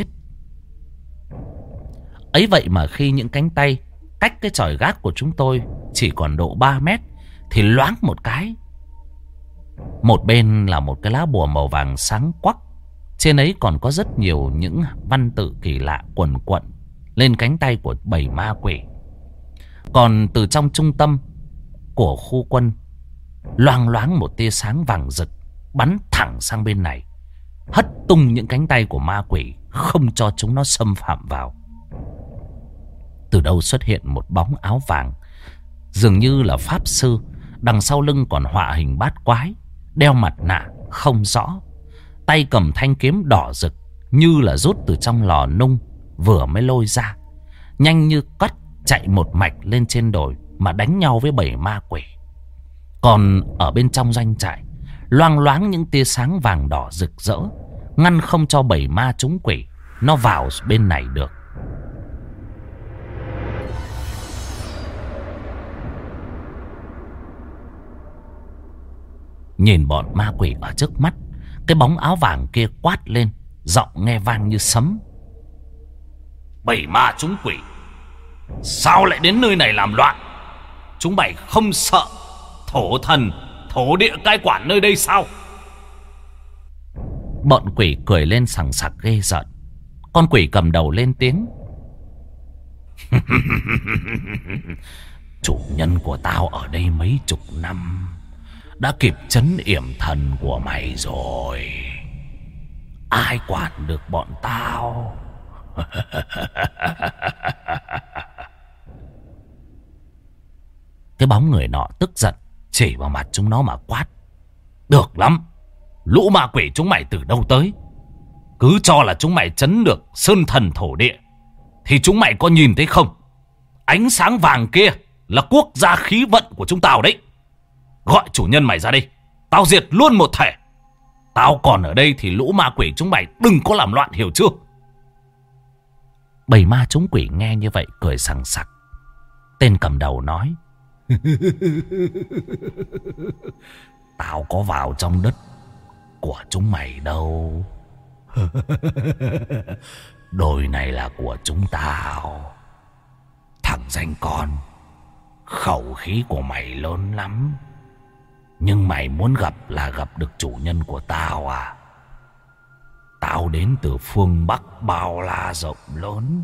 Ấy vậy mà khi những cánh tay cách cái chòi gác của chúng tôi chỉ còn độ ba mét, thì loáng một cái, một bên là một cái lá bùa màu vàng sáng quắc. Trên ấy còn có rất nhiều những văn tự kỳ lạ quần quận lên cánh tay của bầy ma quỷ. Còn từ trong trung tâm của khu quân loang loáng một tia sáng vàng rực bắn thẳng sang bên này, hất tung những cánh tay của ma quỷ, không cho chúng nó xâm phạm vào. Từ đâu xuất hiện một bóng áo vàng, dường như là pháp sư, Đằng sau lưng còn họa hình bát quái, đeo mặt nạ không rõ, tay cầm thanh kiếm đỏ rực như là rút từ trong lò nung vừa mới lôi ra, nhanh như cắt chạy một mạch lên trên đồi mà đánh nhau với bảy ma quỷ. Còn ở bên trong doanh trại loang loáng những tia sáng vàng đỏ rực rỡ, ngăn không cho bảy ma chúng quỷ nó vào bên này được. Nhìn bọn ma quỷ ở trước mắt, cái bóng áo vàng kia quát lên, giọng nghe vang như sấm: bảy ma chúng quỷ, sao lại đến nơi này làm loạn? Chúng mày không sợ thổ thần, thổ địa cai quản nơi đây sao? Bọn quỷ cười lên sằng sặc ghê rợn. Con quỷ cầm đầu lên tiếng: chủ nhân của tao ở đây mấy chục năm, đã kịp trấn yểm thần của mày rồi. Ai quản được bọn tao? Cái bóng người nọ tức giận, chỉ vào mặt chúng nó mà quát: được lắm, lũ ma quỷ chúng mày từ đâu tới? Cứ cho là chúng mày trấn được sơn thần thổ địa, thì chúng mày có nhìn thấy không? Ánh sáng vàng kia là quốc gia khí vận của chúng tao đấy. Gọi chủ nhân mày ra đây, tao diệt luôn một thể. Tao còn ở đây thì lũ ma quỷ chúng mày đừng có làm loạn, hiểu chưa? Bầy ma chúng quỷ nghe như vậy cười sằng sặc. Tên cầm đầu nói: tao có vào trong đất của chúng mày đâu. Đồi này là của chúng tao. Thằng danh con, khẩu khí của mày lớn lắm, nhưng mày muốn gặp là gặp được chủ nhân của tao à? Tao đến từ phương Bắc bao la rộng lớn.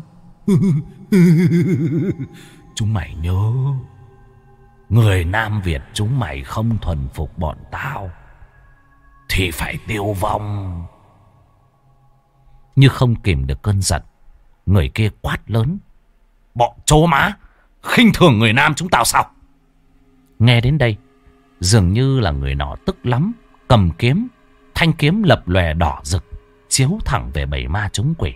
Chúng mày nhớ, người Nam Việt chúng mày không thuần phục bọn tao thì phải tiêu vong. Như không kìm được cơn giận, người kia quát lớn: bọn chó má, khinh thường người Nam chúng tao sao? Nghe đến đây, dường như là người nọ tức lắm, cầm kiếm, thanh kiếm lập lòe đỏ rực, chiếu thẳng về bầy ma chúng quỷ.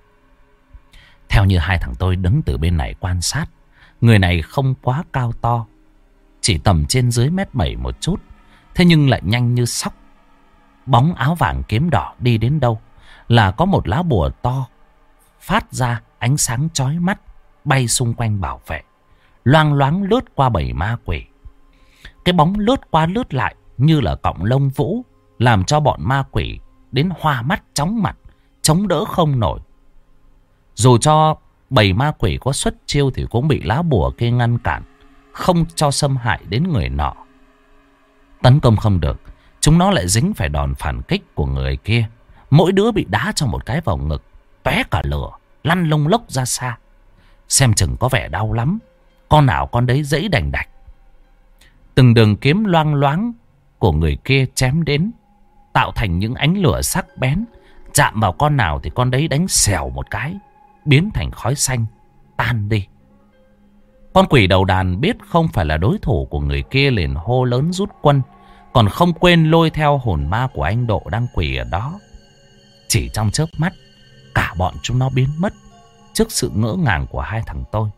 Theo như hai thằng tôi đứng từ bên này quan sát, người này không quá cao to, chỉ tầm trên dưới mét bảy một chút, thế nhưng lại nhanh như sóc. Bóng áo vàng kiếm đỏ đi đến đâu là có một lá bùa to phát ra ánh sáng chói mắt, bay xung quanh bảo vệ, loang loáng lướt qua bầy ma quỷ. Cái bóng lướt qua lướt lại như là cọng lông vũ, làm cho bọn ma quỷ đến hoa mắt chóng mặt, chống đỡ không nổi. Dù cho bầy ma quỷ có xuất chiêu thì cũng bị lá bùa kia ngăn cản, không cho xâm hại đến người nọ. Tấn công không được, chúng nó lại dính phải đòn phản kích của người kia. Mỗi đứa bị đá cho một cái vào ngực, tóe cả lửa, lăn lông lốc ra xa. Xem chừng có vẻ đau lắm, con nào con đấy dẫy đành đạch. Từng đường kiếm loang loáng của người kia chém đến, tạo thành những ánh lửa sắc bén, chạm vào con nào thì con đấy đánh xèo một cái, biến thành khói xanh, tan đi. Con quỷ đầu đàn biết không phải là đối thủ của người kia, liền hô lớn rút quân, còn không quên lôi theo hồn ma của anh Độ đang quỳ ở đó. Chỉ trong chớp mắt, cả bọn chúng nó biến mất trước sự ngỡ ngàng của hai thằng tôi.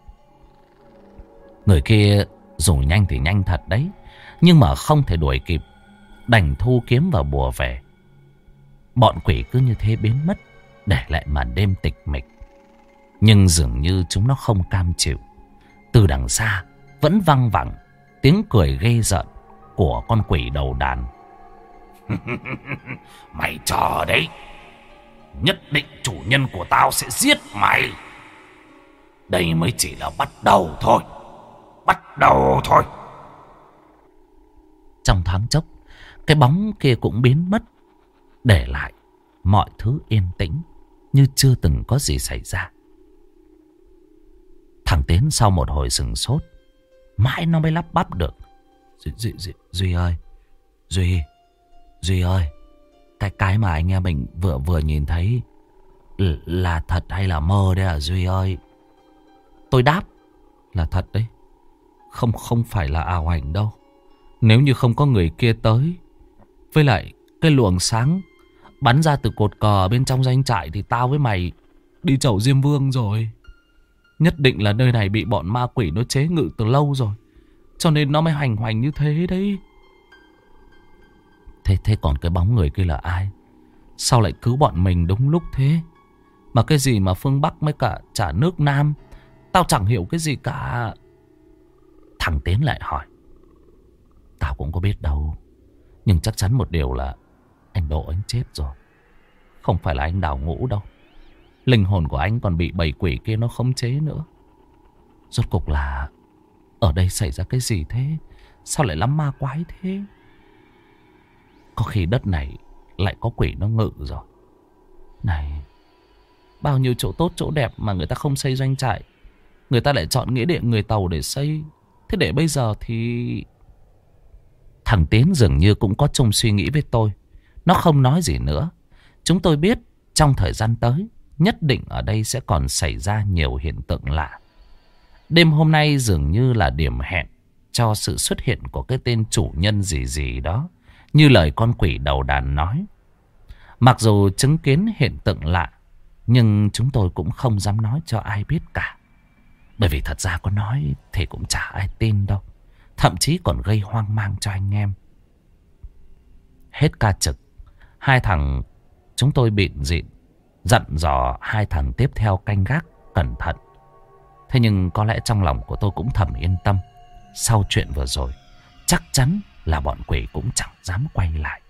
Người kia dù nhanh thì nhanh thật đấy, nhưng mà không thể đuổi kịp, đành thu kiếm và bùa về. Bọn quỷ cứ như thế biến mất, để lại màn đêm tịch mịch. Nhưng dường như chúng nó không cam chịu. Từ đằng xa vẫn văng vẳng tiếng cười ghê rợn của con quỷ đầu đàn. Mày chờ đấy, nhất định chủ nhân của tao sẽ giết mày. Đây mới chỉ là bắt đầu thôi, bắt đầu thôi. Trong thoáng chốc, cái bóng kia cũng biến mất, để lại mọi thứ yên tĩnh như chưa từng có gì xảy ra. Thằng Tiến sau một hồi sừng sốt, mãi nó mới lắp bắp được: Duy, Duy, Duy, Duy ơi, Duy, Duy ơi, cái cái mà anh em mình vừa vừa nhìn thấy là thật hay là mơ đấy à Duy ơi? Tôi đáp: là thật đấy, không không phải là ảo ảnh đâu. Nếu như không có người kia tới, với lại cái luồng sáng bắn ra từ cột cờ ở bên trong doanh trại, thì tao với mày đi chầu Diêm Vương rồi. Nhất định là nơi này bị bọn ma quỷ nó chế ngự từ lâu rồi, cho nên nó mới hành hoành như thế đấy. Thế thế còn cái bóng người kia là ai? Sao lại cứu bọn mình đúng lúc thế? Mà cái gì mà phương Bắc mới cả trả nước Nam, tao chẳng hiểu cái gì cả. Thằng Tiến lại hỏi. Tao cũng có biết đâu, nhưng chắc chắn một điều là anh Độ anh chết rồi, không phải là anh Đào Ngũ đâu. Linh hồn của anh còn bị bầy quỷ kia nó khống chế nữa. Rốt cuộc là ở đây xảy ra cái gì thế? Sao lại lắm ma quái thế? Có khi đất này lại có quỷ nó ngự rồi. Này, bao nhiêu chỗ tốt chỗ đẹp mà người ta không xây doanh trại, người ta lại chọn nghĩa địa người Tàu để xây. Thế để bây giờ thì... Thằng Tiến dường như cũng có chung suy nghĩ với tôi. Nó không nói gì nữa. Chúng tôi biết trong thời gian tới nhất định ở đây sẽ còn xảy ra nhiều hiện tượng lạ. Đêm hôm nay dường như là điểm hẹn cho sự xuất hiện của cái tên chủ nhân gì gì đó, như lời con quỷ đầu đàn nói. Mặc dù chứng kiến hiện tượng lạ, nhưng chúng tôi cũng không dám nói cho ai biết cả. Bởi vì thật ra có nói thì cũng chả ai tin đâu. Thậm chí còn gây hoang mang cho anh em. Hết ca trực, hai thằng chúng tôi bịn dịn dặn dò hai thằng tiếp theo canh gác cẩn thận. Thế nhưng có lẽ trong lòng của tôi cũng thầm yên tâm. Sau chuyện vừa rồi, chắc chắn là bọn quỷ cũng chẳng dám quay lại.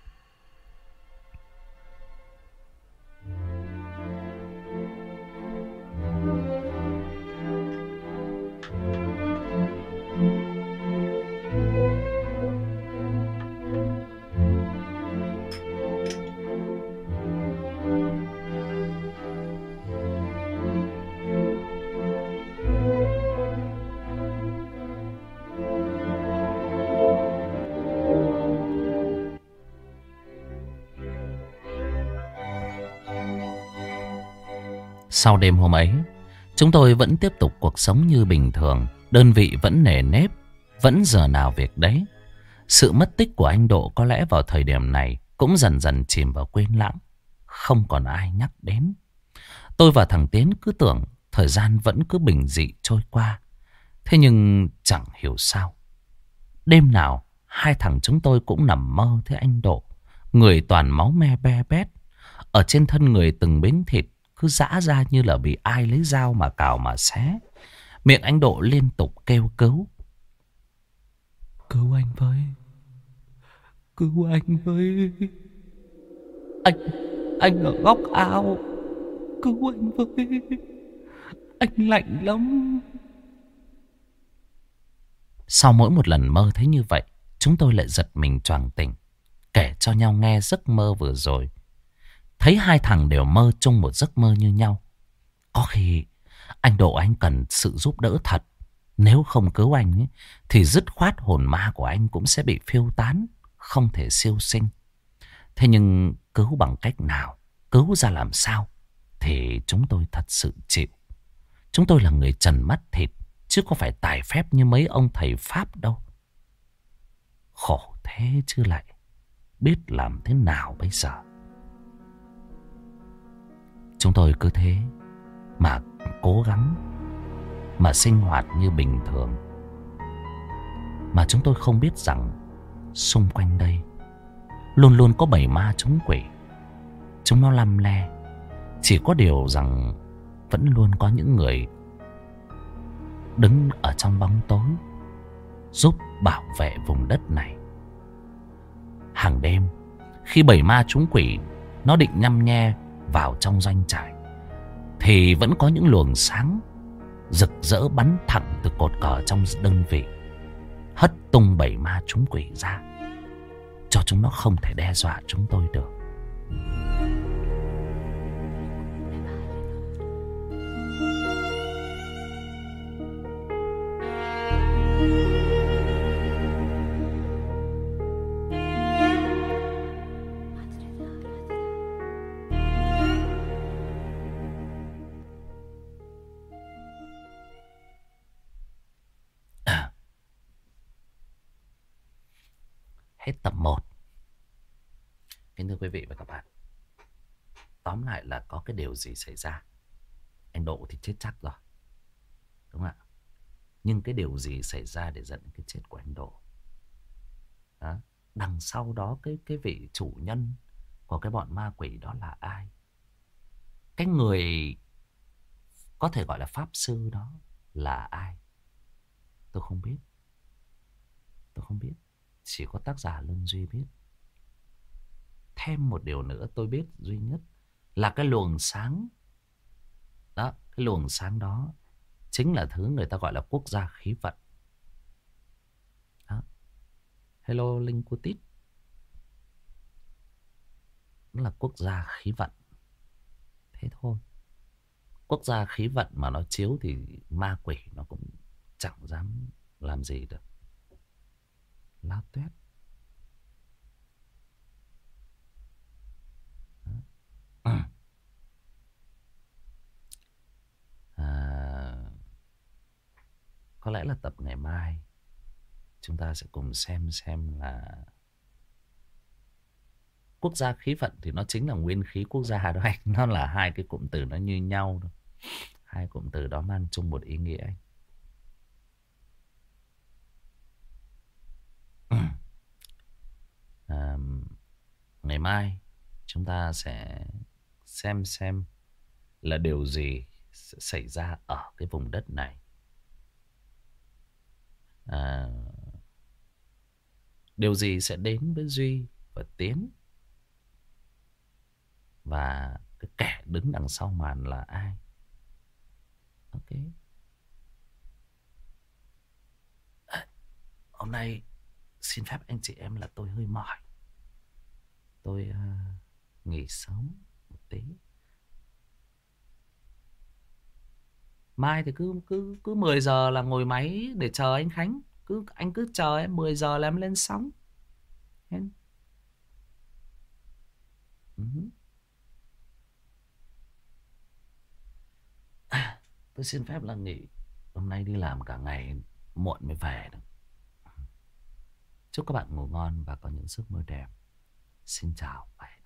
Sau đêm hôm ấy, chúng tôi vẫn tiếp tục cuộc sống như bình thường. Đơn vị vẫn nề nếp, vẫn giờ nào việc đấy. Sự mất tích của anh Độ có lẽ vào thời điểm này cũng dần dần chìm vào quên lãng, không còn ai nhắc đến. Tôi và thằng Tiến cứ tưởng thời gian vẫn cứ bình dị trôi qua. Thế nhưng chẳng hiểu sao, đêm nào hai thằng chúng tôi cũng nằm mơ thấy anh Độ, người toàn máu me be bét. Ở trên thân người từng miếng thịt cứ giã ra như là bị ai lấy dao mà cào mà xé. Miệng anh Độ liên tục kêu cứu. Cứu anh với, cứu anh với. Anh, anh ở góc ao. Cứu anh với, anh lạnh lắm. Sau mỗi một lần mơ thấy như vậy, chúng tôi lại giật mình choàng tỉnh, kể cho nhau nghe giấc mơ vừa rồi. Thấy hai thằng đều mơ chung một giấc mơ như nhau. Có khi anh Độ anh cần sự giúp đỡ thật. Nếu không cứu anh ấy, thì dứt khoát hồn ma của anh cũng sẽ bị phiêu tán, không thể siêu sinh. Thế nhưng cứu bằng cách nào, cứu ra làm sao, thì chúng tôi thật sự chịu. Chúng tôi là người trần mắt thịt, chứ có phải tài phép như mấy ông thầy Pháp đâu. Khổ thế chứ lại biết làm thế nào bây giờ. Chúng tôi cứ thế mà cố gắng, mà sinh hoạt như bình thường. Mà chúng tôi không biết rằng xung quanh đây luôn luôn có bầy ma chúng quỷ. Chúng nó lăm le. Chỉ có điều rằng vẫn luôn có những người đứng ở trong bóng tối, giúp bảo vệ vùng đất này. Hàng đêm, khi bầy ma chúng quỷ nó định nhăm nhe vào trong doanh trại, thì vẫn có những luồng sáng rực rỡ bắn thẳng từ cột cờ trong đơn vị, hất tung bầy ma chúng quỷ ra, cho chúng nó không thể đe dọa chúng tôi được. hết tập một. Kính thưa quý vị và các bạn, tóm lại là có cái điều gì xảy ra. Anh Độ thì chết chắc rồi, đúng không ạ? Nhưng cái điều gì xảy ra để dẫn đến cái chết của anh Độ đó? Đằng sau đó cái cái vị chủ nhân của cái bọn ma quỷ đó là ai? Cái người có thể gọi là pháp sư đó là ai? Tôi không biết. Tôi không biết. Chỉ có tác giả Lương Duy biết. Thêm một điều nữa tôi biết duy nhất là cái luồng sáng đó, cái luồng sáng đó chính là thứ người ta gọi là quốc gia khí vận đó. Hello Linh Cutit, nó là quốc gia khí vận. Thế thôi. Quốc gia khí vận mà nó chiếu thì ma quỷ nó cũng chẳng dám làm gì được. Lao tuyết. À, có lẽ là tập ngày mai chúng ta sẽ cùng xem xem là quốc gia khí vận thì nó chính là nguyên khí quốc gia đó anh. Nó là hai cái cụm từ nó như nhau thôi. Hai cụm từ đó mang chung một ý nghĩa anh. À, ngày mai chúng ta sẽ xem xem là điều gì sẽ xảy ra ở cái vùng đất này. À, điều gì sẽ đến với Duy và Tiến, và cái kẻ đứng đằng sau màn là ai? Ok. À, hôm nay xin phép anh chị em là tôi hơi mỏi. Tôi uh, nghỉ sớm một tí. Mai thì cứ cứ cứ mười giờ là ngồi máy để chờ anh Khánh. Cứ anh cứ chờ em mười giờ là em lên sóng. Em. Uh-huh. À, tôi xin phép là nghỉ. Hôm nay đi làm cả ngày muộn mới về được. Chúc các bạn ngủ ngon và có những giấc mơ đẹp. Xin chào và hẹn